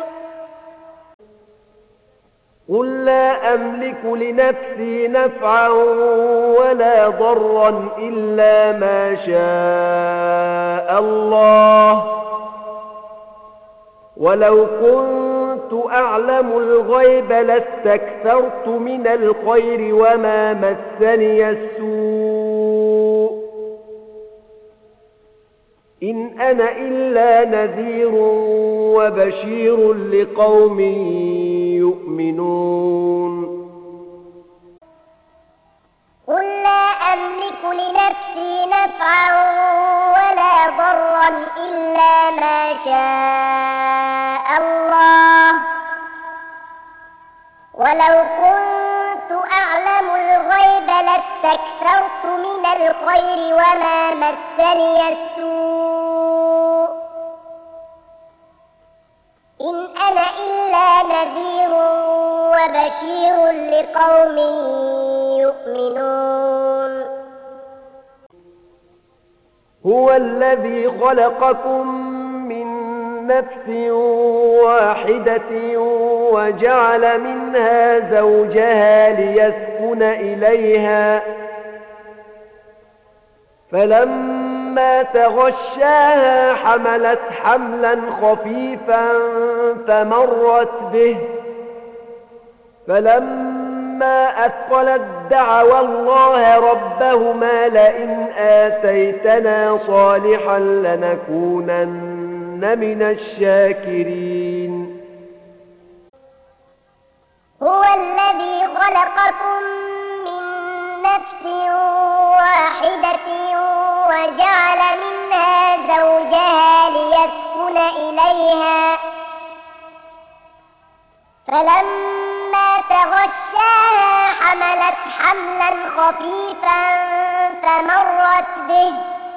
قل لا أملك لنفسي نفعا ولا ضرا إلا ما شاء الله ولو كنت أعلم الغيب لاستكثرت من الخير وما مسني السوء إن أنا إلا نذير وبشير لقوم يؤمنون قل لا أملك لنفسي نفعا ولا ضرا إلا ما شاء الله ولو كنت أعلم الغيب لاستكثرت من الخير وما مسني السوء إن أنا إلا نذير وبشير لقوم يؤمنون هو الذي خلقكم من نفس واحدة وجعل منها زوجها ليسكن إليها فلما تغشاها حملت حملا خفيفا فمرت به فلما أثقلت دعوا الله ربهما لئن آتيتنا صالحا لنكونن من الشاكرين هو الذي خلقكم من نفس واحدة وجعل منها زوجها ليسكن إليها فلما تغشاها حملت حملا خفيفا فمرت به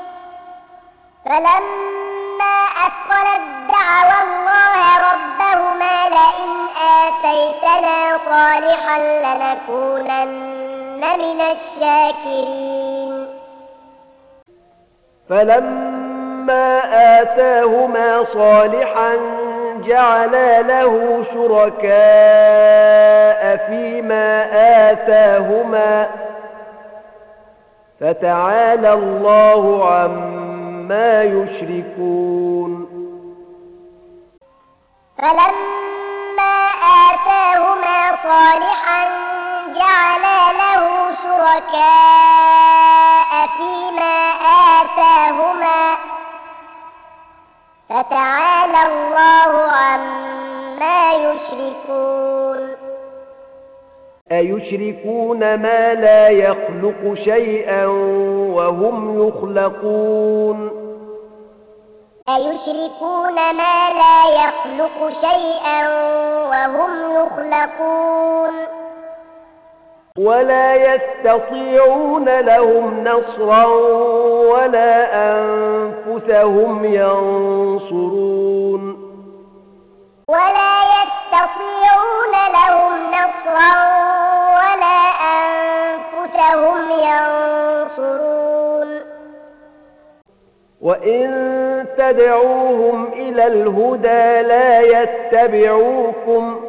فلما أثقلت دعوا الله ربهما لئن آتيتنا صالحا لنكونن من الشاكرين فلما آتاهما صالحا جعلا له شركاء فيما آتاهما فتعالى الله عما يشركون فلما آتاهما صالحا جعلا له شركاء فيما آتاهما فتعالى الله عما يشركون أيشركون ما لا يخلق شيئا وهم يخلقون أيشركون ما لا يخلق شيئا وهم يخلقون ولا يستطيعون لهم نصرا ولا أنفسهم ينصرون ولا يستطيعون لهم نصرا ولا أنفسهم ينصرون وإن تدعوهم إلى الهدى لا يتبعوكم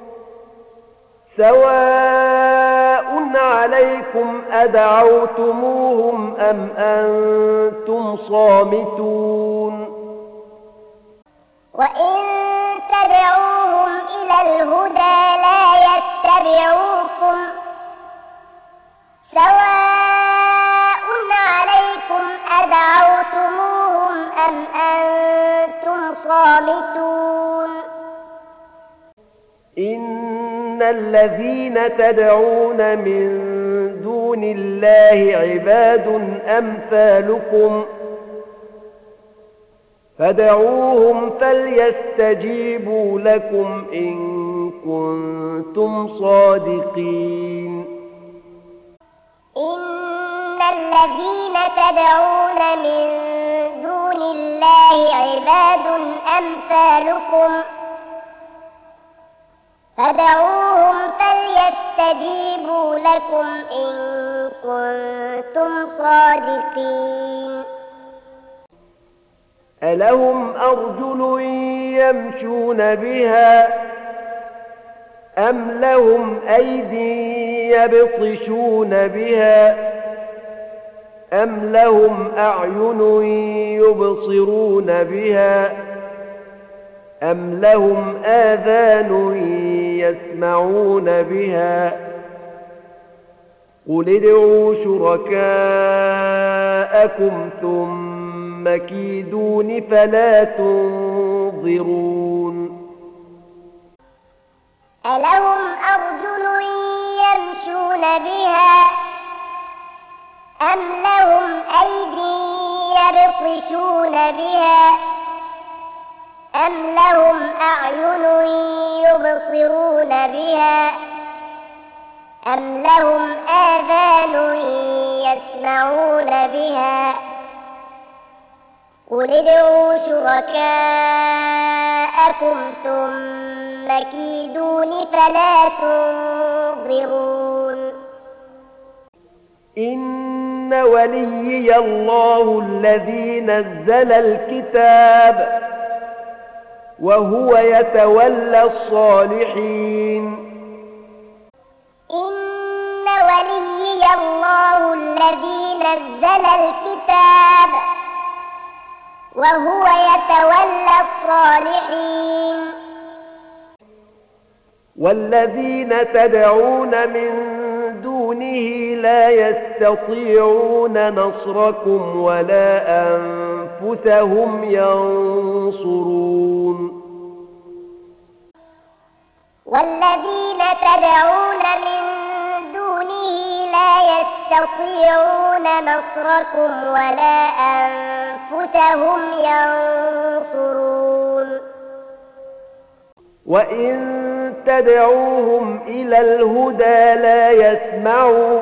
سواء عليكم أدعوتموهم أم أنتم صامتون وإن تدعوهم إلى الهدى لا يتبعوكم سواء عليكم أدعوتموهم أم أنتم صامتون إن الذين تدعون من دون الله عباد أمثالكم فدعوهم فليستجيبوا لكم إن كنتم صادقين إن الذين تدعون من دون الله عباد أمثالكم فدعوهم فليستجيبوا فليستجيبوا لكم إن كنتم صادقين. ألهم أرجل يمشون بها أم لهم أيدي يبطشون بها أم لهم أعين يبصرون بها أم لهم آذان يسمعون بها قل ادعوا شركاءكم ثم كيدون فلا تنظرون. ألهم أرجل يمشون بها أم لهم أيدي يبطشون بها أم لهم أعين يبصرون بها أم لهم آذان يسمعون بها قل ادعوا شركاءكم ثم كيدون فلا تنظرون. إن وليي الله الذي نزل الكتاب وهو يتولى الصالحين. إن وليي الله الذي نزل الكتاب وهو يتولى الصالحين. والذين تدعون من دونه لا يستطيعون نصركم ولا أنفسهم ينصرون. والذين تدعون من دونه لا يستطيعون نصركم ولا أنفسهم ينصرون. وإن تدعوهم إلى الهدى لا يسمعوا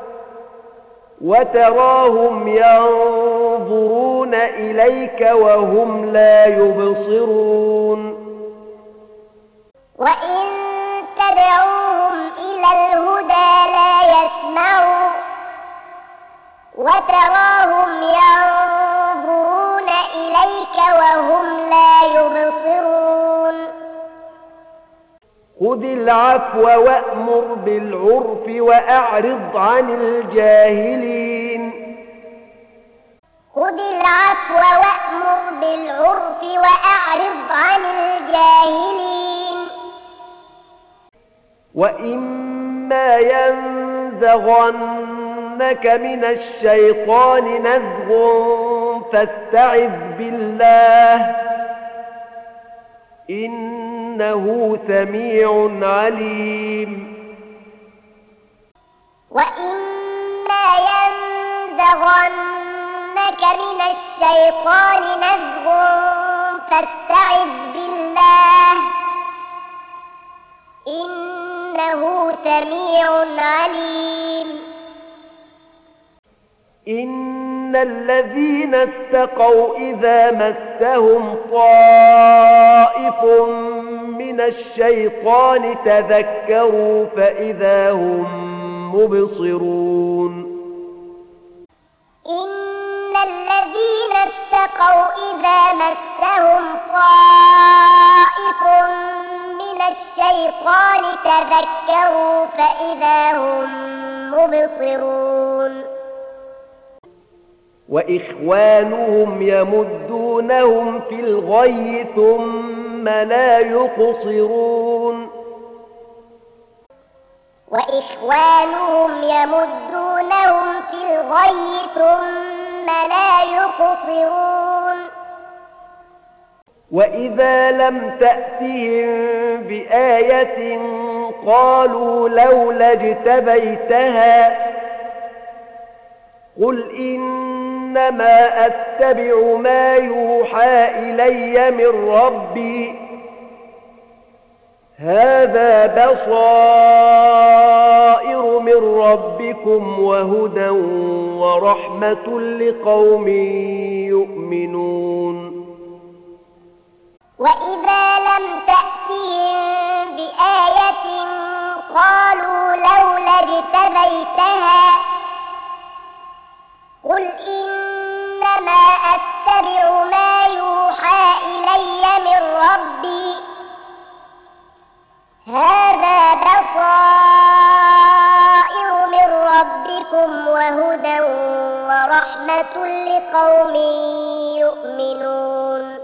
وتراهم ينظرون إليك وهم لا يبصرون. وإن تدعوهم إلى الهدى لا يسمعوا وتراهم ينظرون إليك وهم لا يبصرون. خذ العفو وأمر بالعرف وأعرض عن الجاهلين. خذ العفو وأمر بالعرف وأعرض عن الجاهلين. وإما ينزغنك من الشيطان نزغ فاستعذ بالله إنه سميع عليم. وإما ينزغنك من الشيطان نزغ فاستعذ بالله إنه سميع عليم. إن الذين اتقوا إذا مسهم طائف من الشيطان تذكروا فإذا هم مبصرون. إن الذين اتقوا إذا مسهم طائف من الشيطان تذكروا فإذا هم مبصرون. وإخوانهم يمدونهم في الغي ثم لا يقصرون. وإخوانهم يمدونهم في الغي ثم لا يقصرون. وإذا لم تأتهم بآية قالوا لولا اجتبيتها قل إنما أتبع ما يوحى إلي من ربي هذا بصائر من ربكم وهدى ورحمة لقوم يؤمنون. وإذا لم تأتهم بآية قالوا تمنيتها قل إنما أتبع ما يوحى إلي من ربي هذا بصائر من ربكم وهدى ورحمة لقوم يؤمنون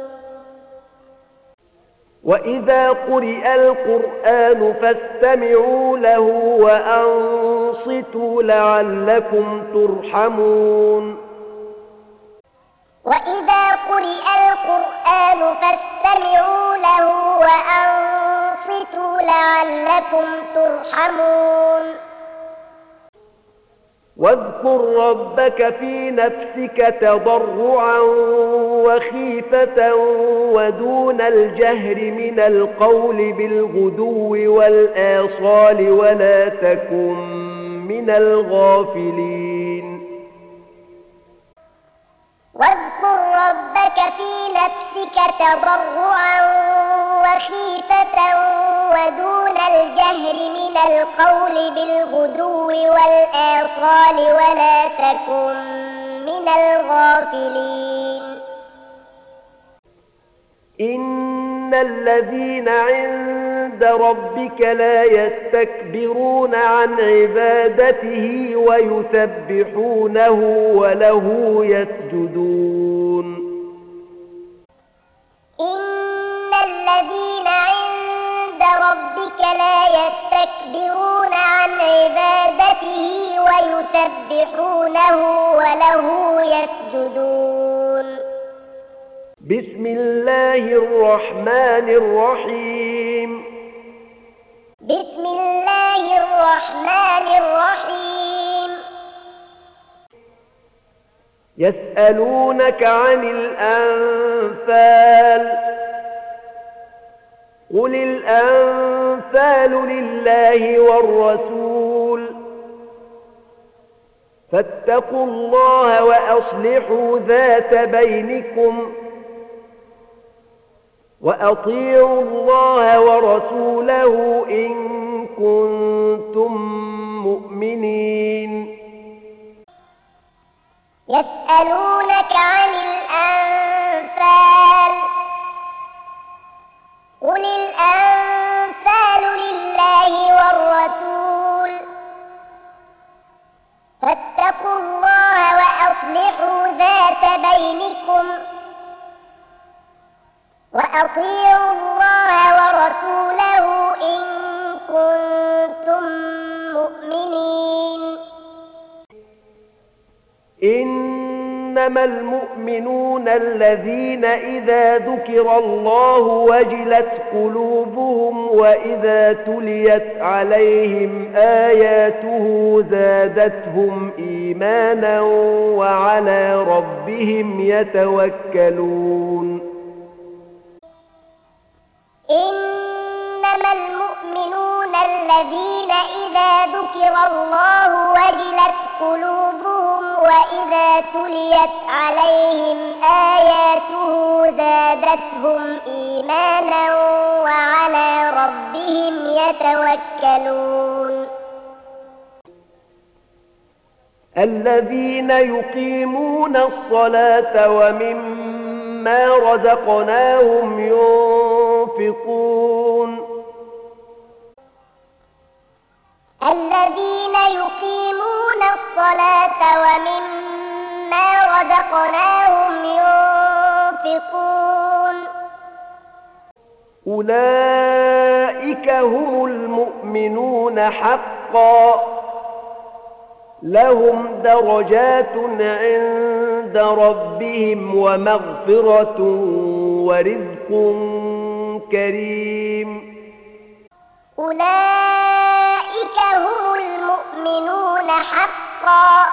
وإذا قرئ القرآن فاستمعوا له وأنصتوا لعلكم ترحمون وإذا قرئ القرآن فاستمعوا له وأنصتوا لعلكم ترحمون واذكر ربك في نفسك تضرعا وخيفة ودون الجهر من القول بالغدو والآصال ولا تكن من الغافلين واذكر ربك في نفسك تضرعا وخيفة ودون الجهر من القول بالغدو والآصال ولا تكن من الغافلين إن الذين عند ربك لا يستكبرون عن عبادته ويسبحونه وله يسجدون إن الذين عند ربك لا يستكبرون عن عبادته ويسبحونه وله يسجدون بسم الله الرحمن الرحيم بسم الله الرحمن الرحيم يسألونك عن الأنفال قل الأنفال لله والرسول فاتقوا الله وأصلحوا ذات بينكم وأطيعوا الله ورسوله إن كنتم مؤمنين يسألونك عن الأنفال قل الأنفال لله والرسول فاتقوا الله وأصلحوا ذات بينكم وأطيعوا الله ورسوله إن كنتم مؤمنين إنما المؤمنون الذين إذا ذكر الله وجلت قلوبهم وإذا تليت عليهم آياته زادتهم إيمانا وعلى ربهم يتوكلون إنما المؤمنون الذين إذا ذكر الله وجلت قلوبهم وإذا تليت عليهم آياته زادتهم إيمانا وعلى ربهم يتوكلون الذين يقيمون الصلاة ومما رزقناهم ينفقون الذين يقيمون الصلاة ومما رزقناهم ينفقون أولئك هم المؤمنون حقا لهم درجات عند ربهم ومغفرة ورزق كريم أولئك هم المؤمنون حقا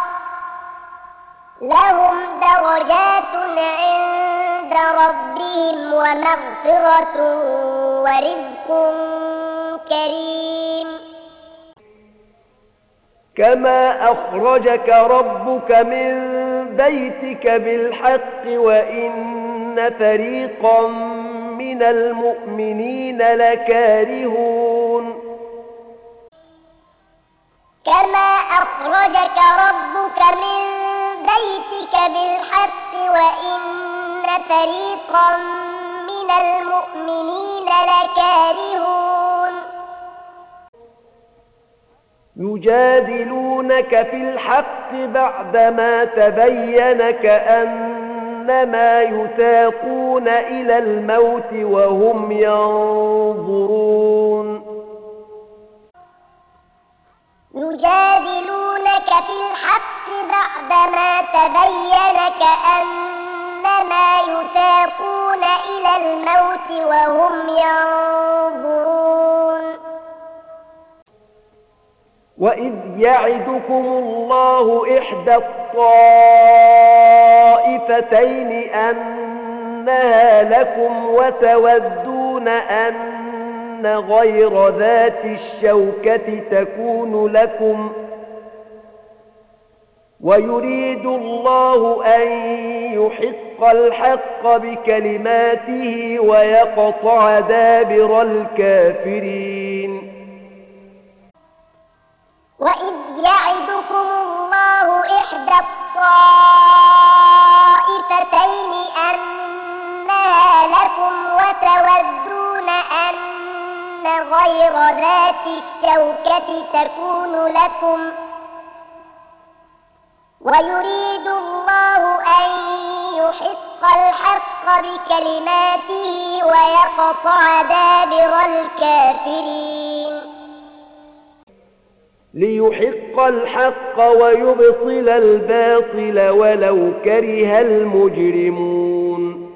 لهم درجات عند ربهم ومغفرة ورزق كريم كما أخرجك ربك من بيتك بالحق وإن فريقا من المؤمنين لكارهون كما بالحق وإن فريقا من المؤمنين لكارهون يجادلونك في الحق بعدما تبين كأنما يساقون إلى الموت وهم ينظرون يجادلونك في الحق بعدما تبين كأنما يساقون إلى الموت وهم ينظرون وإذ يعدكم الله إحدى الطائفتين أنها لكم وتودون أن غير ذات الشوكة تكون لكم ويريد الله أن يحق الحق بكلماته ويقطع دابر الكافرين وإذ يعدكم الله إحدى الطائفتين أنها لكم وتودون أن غير ذات الشوكة تكون لكم ويريد الله أن يحق الحق بكلماته ويقطع دابر الكافرين ليحق الحق ويبطل الباطل ولو كره المجرمون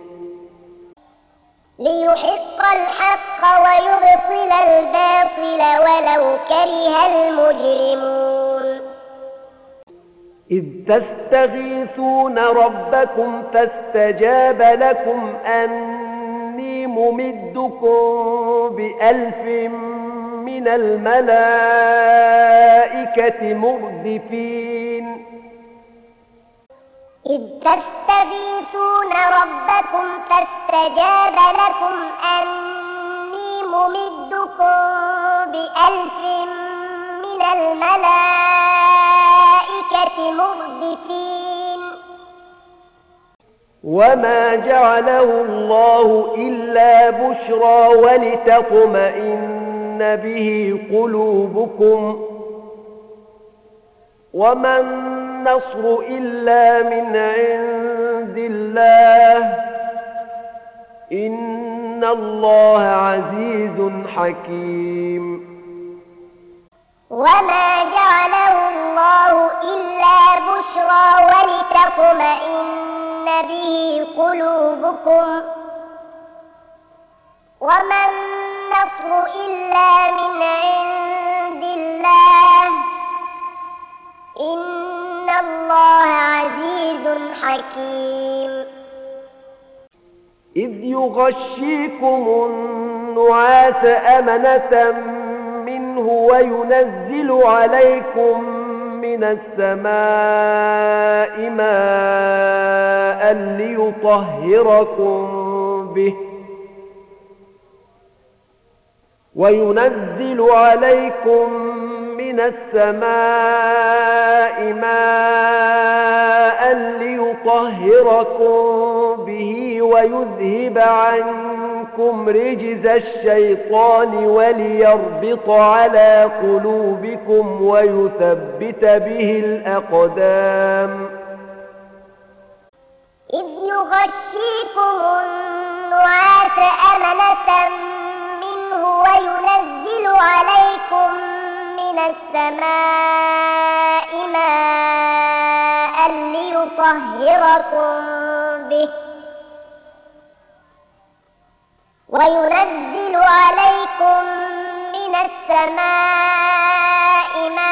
ليحق الحق ويبطل الباطل ولو كره المجرمون إذ تستغيثون ربكم فاستجاب لكم أني ممدكم بألف من الملائكة مردفين إذ تستغيثون ربكم فاستجاب لكم أني ممدكم بألف من الملائكة مردفين وما جعله الله إلا بشرى ولتطمئن به قلوبكم وما النصر إلا من عند الله إن الله عزيز حكيم وما جعله الله إلا بشرى ولتطمئن به قلوبكم وما النصر إلا من عند الله إن الله عزيز حكيم إذ يغشيكم النعاس أمنة منه وينزل عليكم من السماء ماء ليطهركم به وينزل عليكم من السماء ماء ليطهركم به ويذهب عنكم رجز الشيطان وليربط على قلوبكم ويثبت به الأقدام إذ يغشيكم النعاس أمنة منه وينزل عليكم من السماء ماء ليطهركم به وينزل عليكم من السماء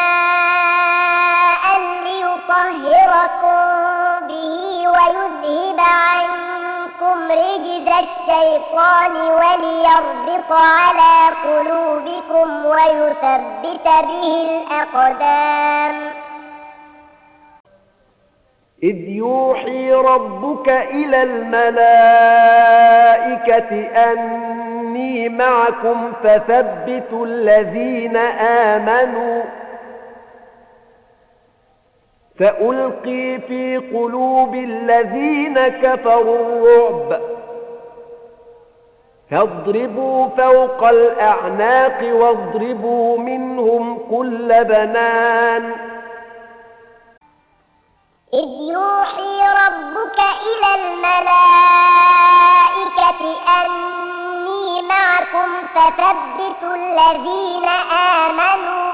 ماء ليطهركم به ويذهب عنكم رجز الشيطان وليربط على قلوبكم ويثبت به الأقدام إذ يوحي ربك إلى الملائكة أني معكم فثبتوا الذين آمنوا سألقي في قلوب الذين كفروا الرعب فاضربوا فوق الأعناق واضربوا منهم كل بنان إذ يوحي ربك إلى الملائكة أني معكم فثبتوا الذين آمنوا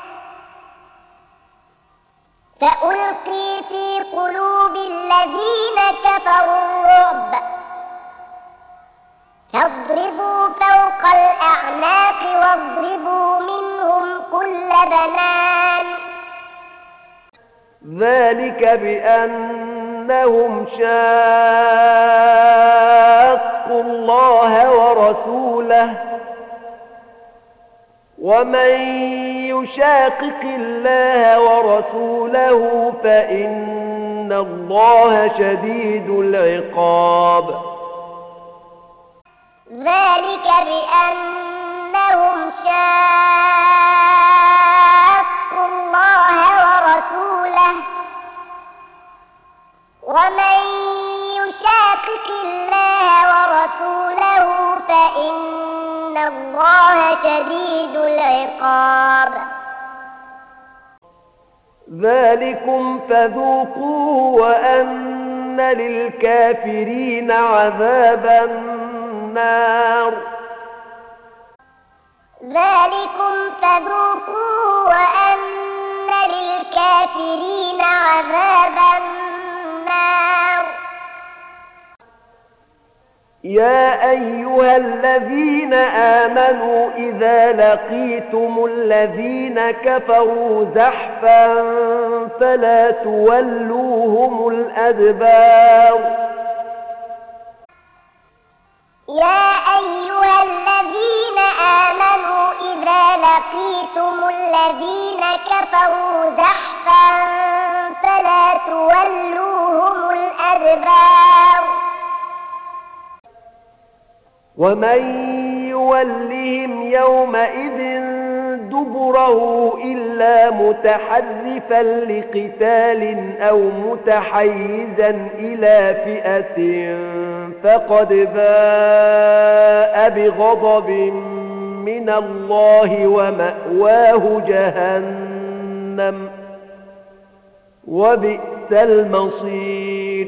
سألقي في قلوب الذين كفروا الرعب فاضربوا فوق الأعناق واضربوا منهم كل بنان ذلك بأنهم شاقوا الله ورسوله ومن يشاقق الله ورسوله فإن الله شديد العقاب ذلك بأنهم شاقوا الله ورسوله ومن يشاقق الله ورسوله فإن الله شديد العقاب ذلكم فذوقوه وأن للكافرين عذاب النار ذلكم فذوقوه وأن للكافرين عذاب النار يا أيها الذين آمنوا إذا لقيتم الذين كفروا زحفا فلا تولوهم الأدبار يا أيها الذين آمنوا إذا لقيتم الذين كفروا زحفا فلا تولوهم الأدبار ومن يولهم يومئذ دبره إلا متحرفا لقتال أو متحيزا إلى فئة فقد باء بغضب من الله ومأواه جهنم وبئس المصير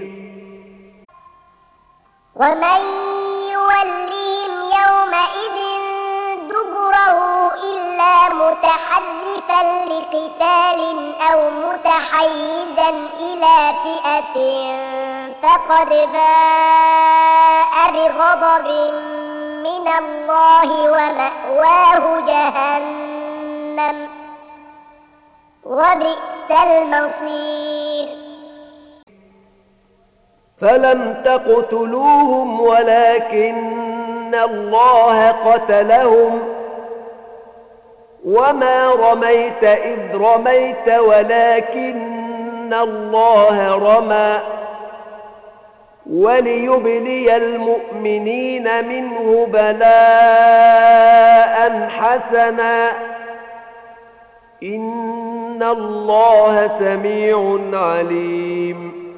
ومن يولهم يومئذ دبره إلا متحرفا لقتال أو متحيزا إلى فئة فقد باء بغضب من الله ومأواه جهنم وبئس المصير فلم تقتلوهم ولكن الله قتلهم وما رميت إذ رميت ولكن الله رمى وليبلي المؤمنين منه بلاء حسنا إن الله سميع عليم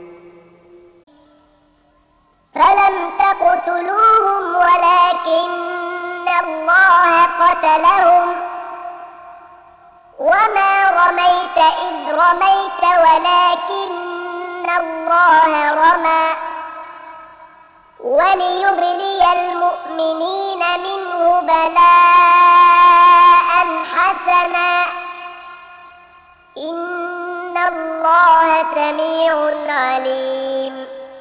فلم تقتلوهم ولكن الله قتلهم وما رميت إذ رميت ولكن الله رمى وليبلي المؤمنين منه بلاء حسنا إن الله سميع عليم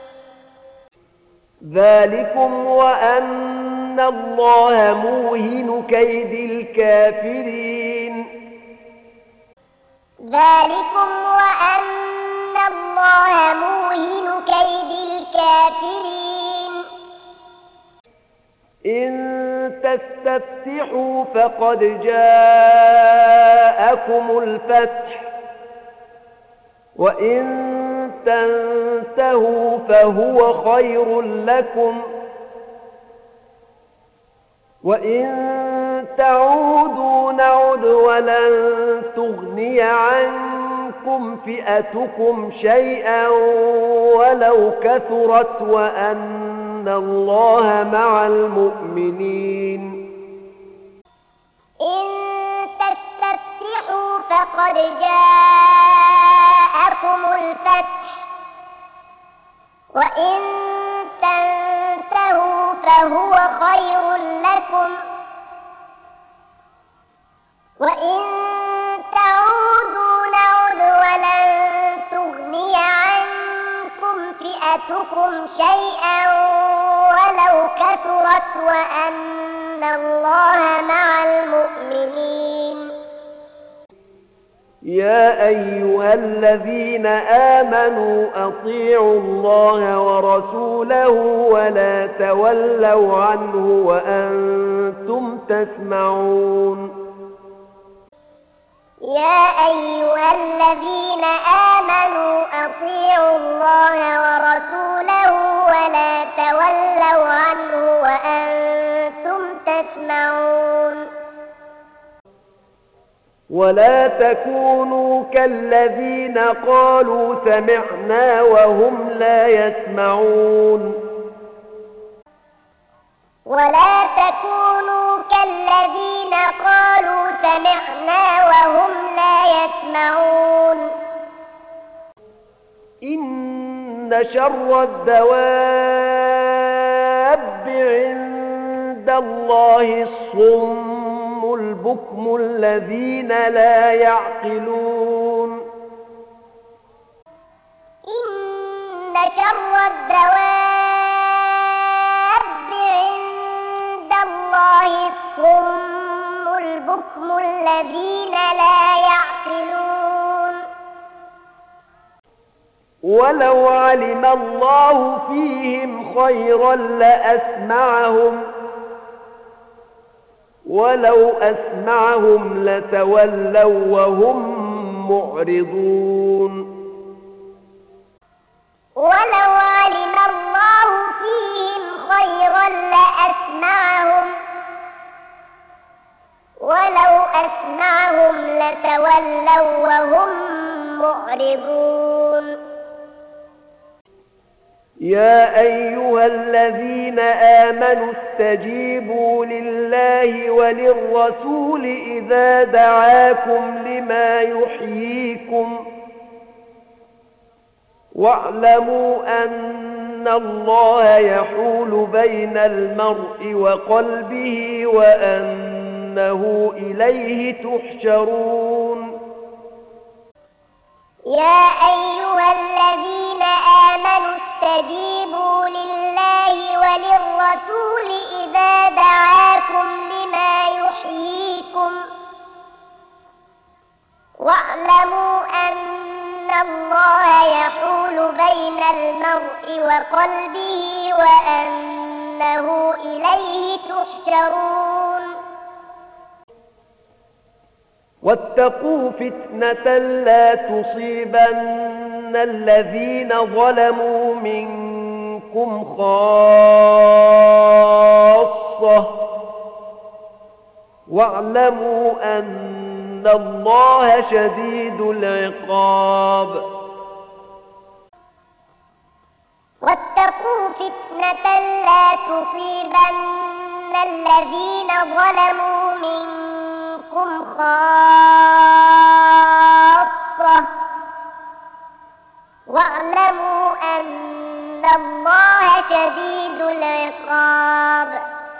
ذلكم وأن الله موهن كيد الكافرين ذلكم وأن الله موهن كيد الكافرين إن تستفتحوا فقد جاءكم الفتح وإن تنتهوا فهو خير لكم وإن تعودوا نعد ولن تغني عنكم عنكم فئتكم شيئا ولو كثرت وأن الله مع المؤمنين. إن تستفتحوا فقد جاءكم الفتح وإن تنتهوا فهو خير لكم وإن تعودوا نعد ولن تغني عنكم فئتكم شيئا ولو كثرت وأن الله مع المؤمنين. يا أيها الذين آمنوا أطيعوا الله ورسوله ولا تولوا عنه وأنتم تسمعون. يا أيها الذين آمنوا أطيعوا الله ورسوله ولا تولوا عنه وأنتم تسمعون. ولا تكونوا كالذين قالوا سمعنا وهم لا يسمعون. ولا تكونوا كالذين قالوا سمعنا وهم لا يسمعون. إن شر الدواب عند الله الصم البكم الذين لا يعقلون. إن شر الدواب عند الله الصم البكم الذين لا يعقلون. ولو علم الله فيهم خيرا لأسمعهم ولو أسمعهم لتولوا وهم معرضون. ولو علم الله فيهم خيرا لأسمعهم ولو أسمعهم لتولوا وهم معرضون. يا أيها الذين آمنوا استجيبوا لله وللرسول إذا دعاكم لما يحييكم واعلموا أن الله يحول بين المرء وقلبه وأنه إليه تحشرون. يا أيها الذين آمنوا استجيبوا لله وللرسول إذا دعاكم لما يحييكم واعلموا أن الله يحول بين المرء وقلبه وأنه إليه تحشرون. واتقوا فتنة لا تصيبن الذين ظلموا منكم خاصة واعلموا أن الله شديد العقاب. واتقوا فتنة لا تصيبن الذين ظلموا منكم خاصة واعلموا أن الله شديد العقاب.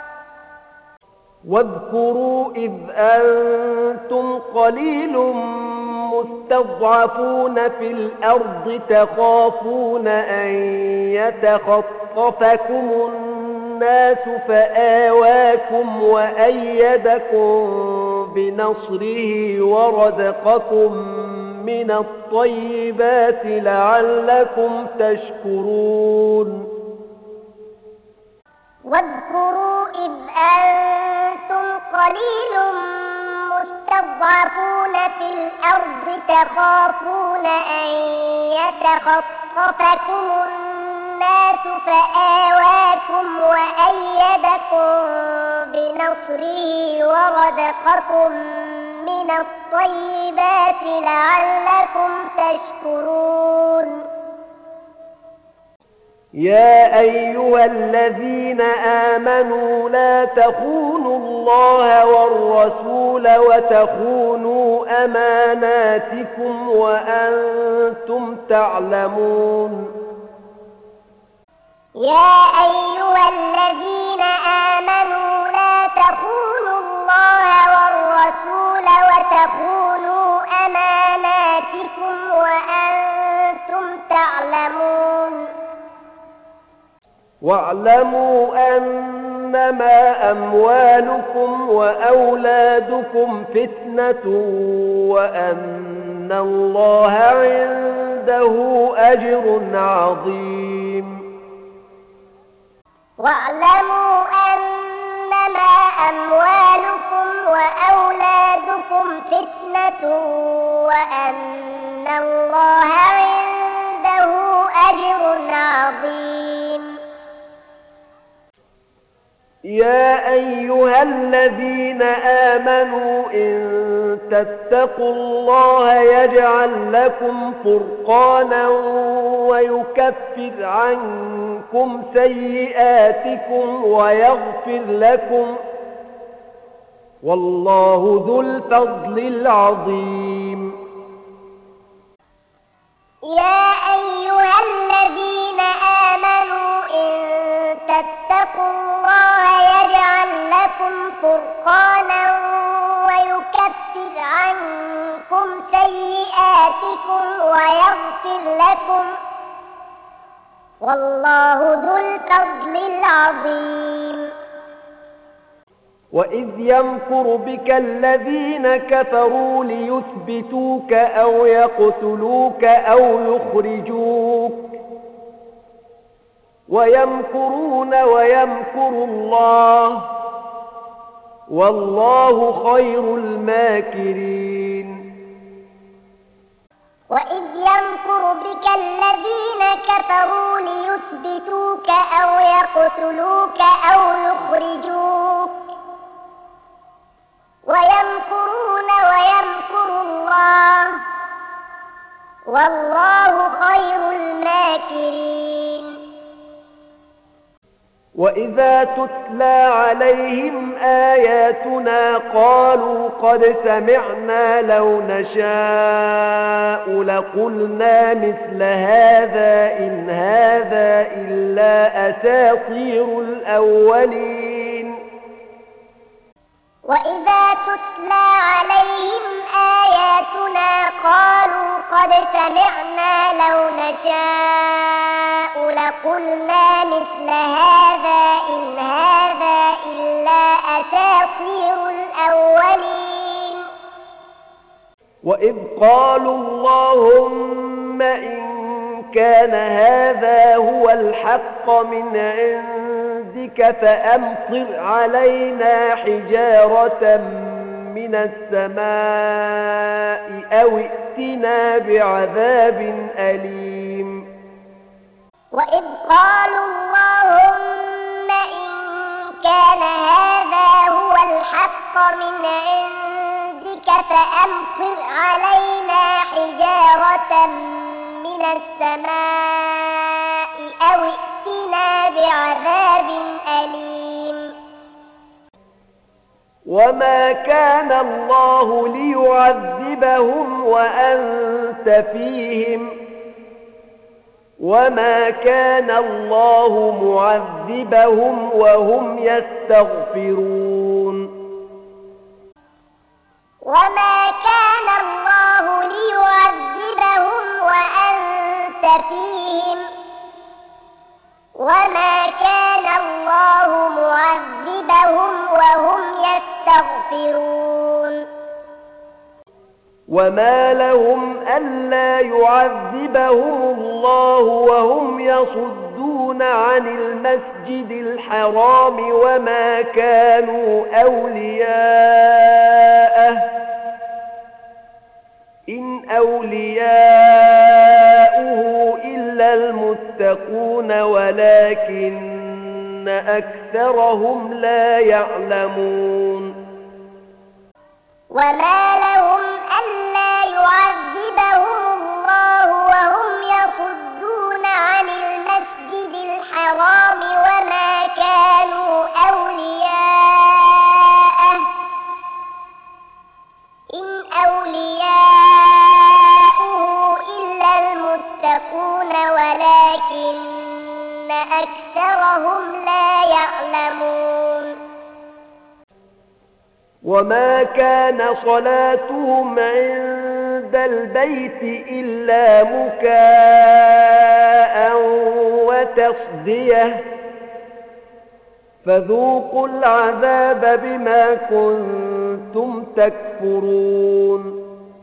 واذكروا إذ أنتم قليل مستضعفون في الأرض تخافون أن يتخطفكم الناس فآواكم وأيدكم بنصره ورزقكم من الطيبات لعلكم تشكرون. واذكروا إذ أنتم قليل مستضعفون في الأرض تخافون أن يتخطفكم الناس فآواكم وأيدكم بنصره ورزقكم من الطيبات لعلكم يشكرون يا أيها الذين آمنوا لا تخونوا الله والرسول وتخونوا أماناتكم وأنتم تعلمون يا أيها الذين آمنوا لا تخونوا الله والرسول وتخونوا أماناتكم وأنتم تعلمون واعلموا أنما أموالكم وأولادكم فتنة وأن الله عنده أجر عظيم واعلموا أنما أموالكم وأولادكم فتنة وأن الله عنده أجر عظيم يا أيها الذين آمنوا إن تتقوا الله يجعل لكم فرقانا ويكفر عنكم سيئاتكم ويغفر لكم والله ذو الفضل العظيم يا أيها الذين آمنوا إن تتقوا الله يجعل لكم فرقانا ويكفر عنكم سيئاتكم ويغفر لكم والله ذو الفضل العظيم وإذ يمكر بك الذين كفروا ليثبتوك أو يقتلوك أو يخرجوك ويمكرون ويمكر الله والله خير الماكرين وإذ يمكر بك الذين كفروا ليثبتوك أو يقتلوك أو يخرجوك ويمكرون ويمكر الله والله خير الماكرين وإذا تتلى عليهم آياتنا قالوا قد سمعنا لو نشاء لقلنا مثل هذا إن هذا إلا أساطير الأولين وإذا تتلى عليهم آياتنا قالوا قد سمعنا لو نشاء لقلنا مثل هذا إن هذا إلا أساطير الأولين وإذ قالوا اللهم إن كان هذا هو الحق من عندك فأمطر علينا حجارة من السماء أو ائتنا بعذاب أليم وإذ قالوا اللهم إن كان هذا هو الحق من عندك فأمطر علينا حجارة من السماء أو ائتنا بعذاب أليم وما كان الله ليعذبهم وأنت فيهم وما كان الله معذبهم وهم يستغفرون وما كان الله ليعذبهم وأنت فيهم وما كان الله معذبهم وهم يستغفرون وما لهم ألا يعذبهم الله وهم يصدون عن المسجد الحرام وما كانوا أولياءه إن أولياؤه إلا المتقون ولكن أكثرهم لا يعلمون وما لهم ألا يعذبهم الله أولياؤه إلا المتقون ولكن أكثرهم لا يعلمون وما كان صلاتهم عند البيت إلا مكاء وتصدية فذوقوا العذاب بما كنتم تكفرون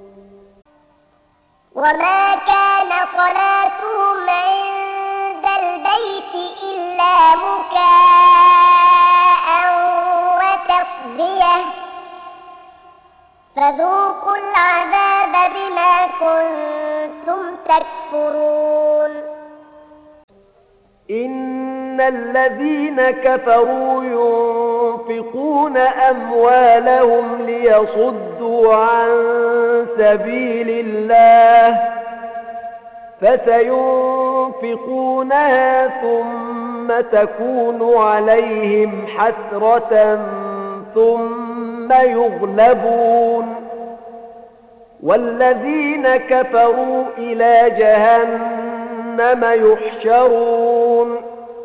وما كان صلاتهم عند البيت إلا مكاء وتصدية فذوقوا العذاب بما كنتم تكفرون إن الذين كفروا ينفقون أموالهم ليصدوا عن سبيل الله فسينفقونها ثم تكون عليهم حسرة ثم يغلبون والذين كفروا إلى جهنم يحشرون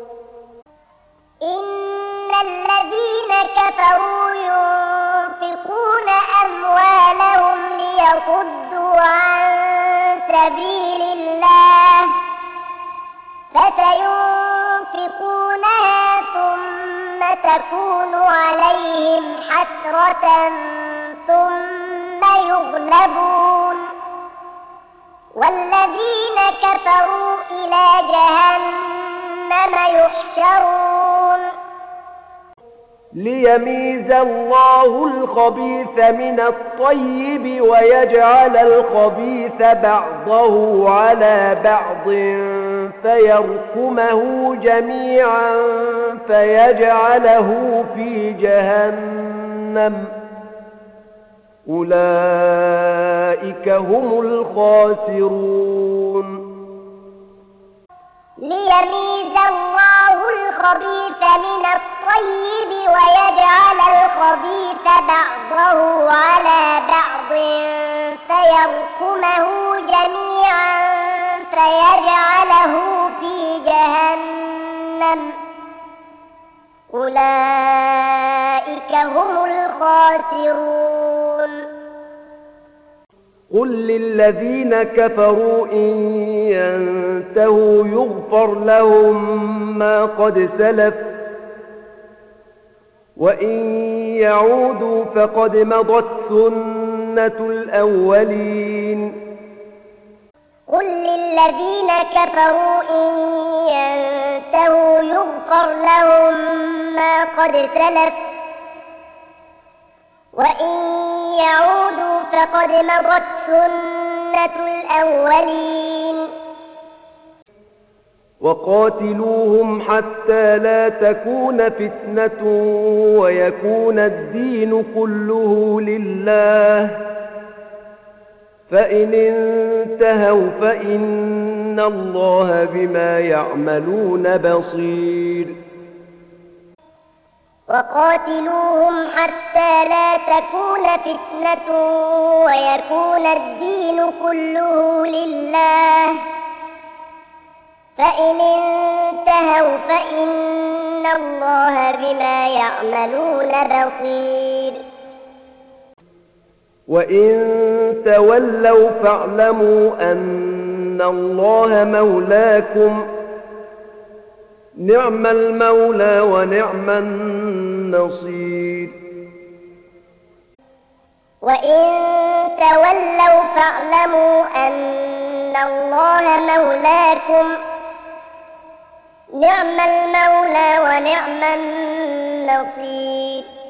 إن الذين كفروا ينفقون أموالهم ليصدوا عن سبيل الله فسينفقونها ثم تكون عليهم حسرة ثم يغلبون والذين كفروا إلى جهنم يحشرون ليميز الله الخبيث من الطيب ويجعل الخبيث بعضه على بعض فيركمه جميعا فيجعله في جهنم أولئك هم الخاسرون ليميز الله الخبيث من الطيب ويجعل الخبيث بعضه على بعض فيركمه جميعا فيجعله في جهنم أولئك هم الخاسرون قل للذين كفروا إن ينتهوا يغفر لهم ما قد سلف وإن يعودوا فقد مضت سنة الأولين قل للذين كفروا إن ينتهوا يغفر لهم ما قد سلف وإن يعودوا فقد مضت سنة الأولين وقاتلوهم حتى لا تكون فتنة ويكون الدين كله لله فإن انتهوا فإن الله بما يعملون بصير وقاتلوهم حتى لا تكون فتنة ويكون الدين كله لله فإن انتهوا فإن الله بما يعملون بصير وإن تولوا فاعلموا أن الله مولاكم نعم المولى ونعم النصير وإن تولوا فاعلموا أن الله مولاكم نعم المولى ونعم النصير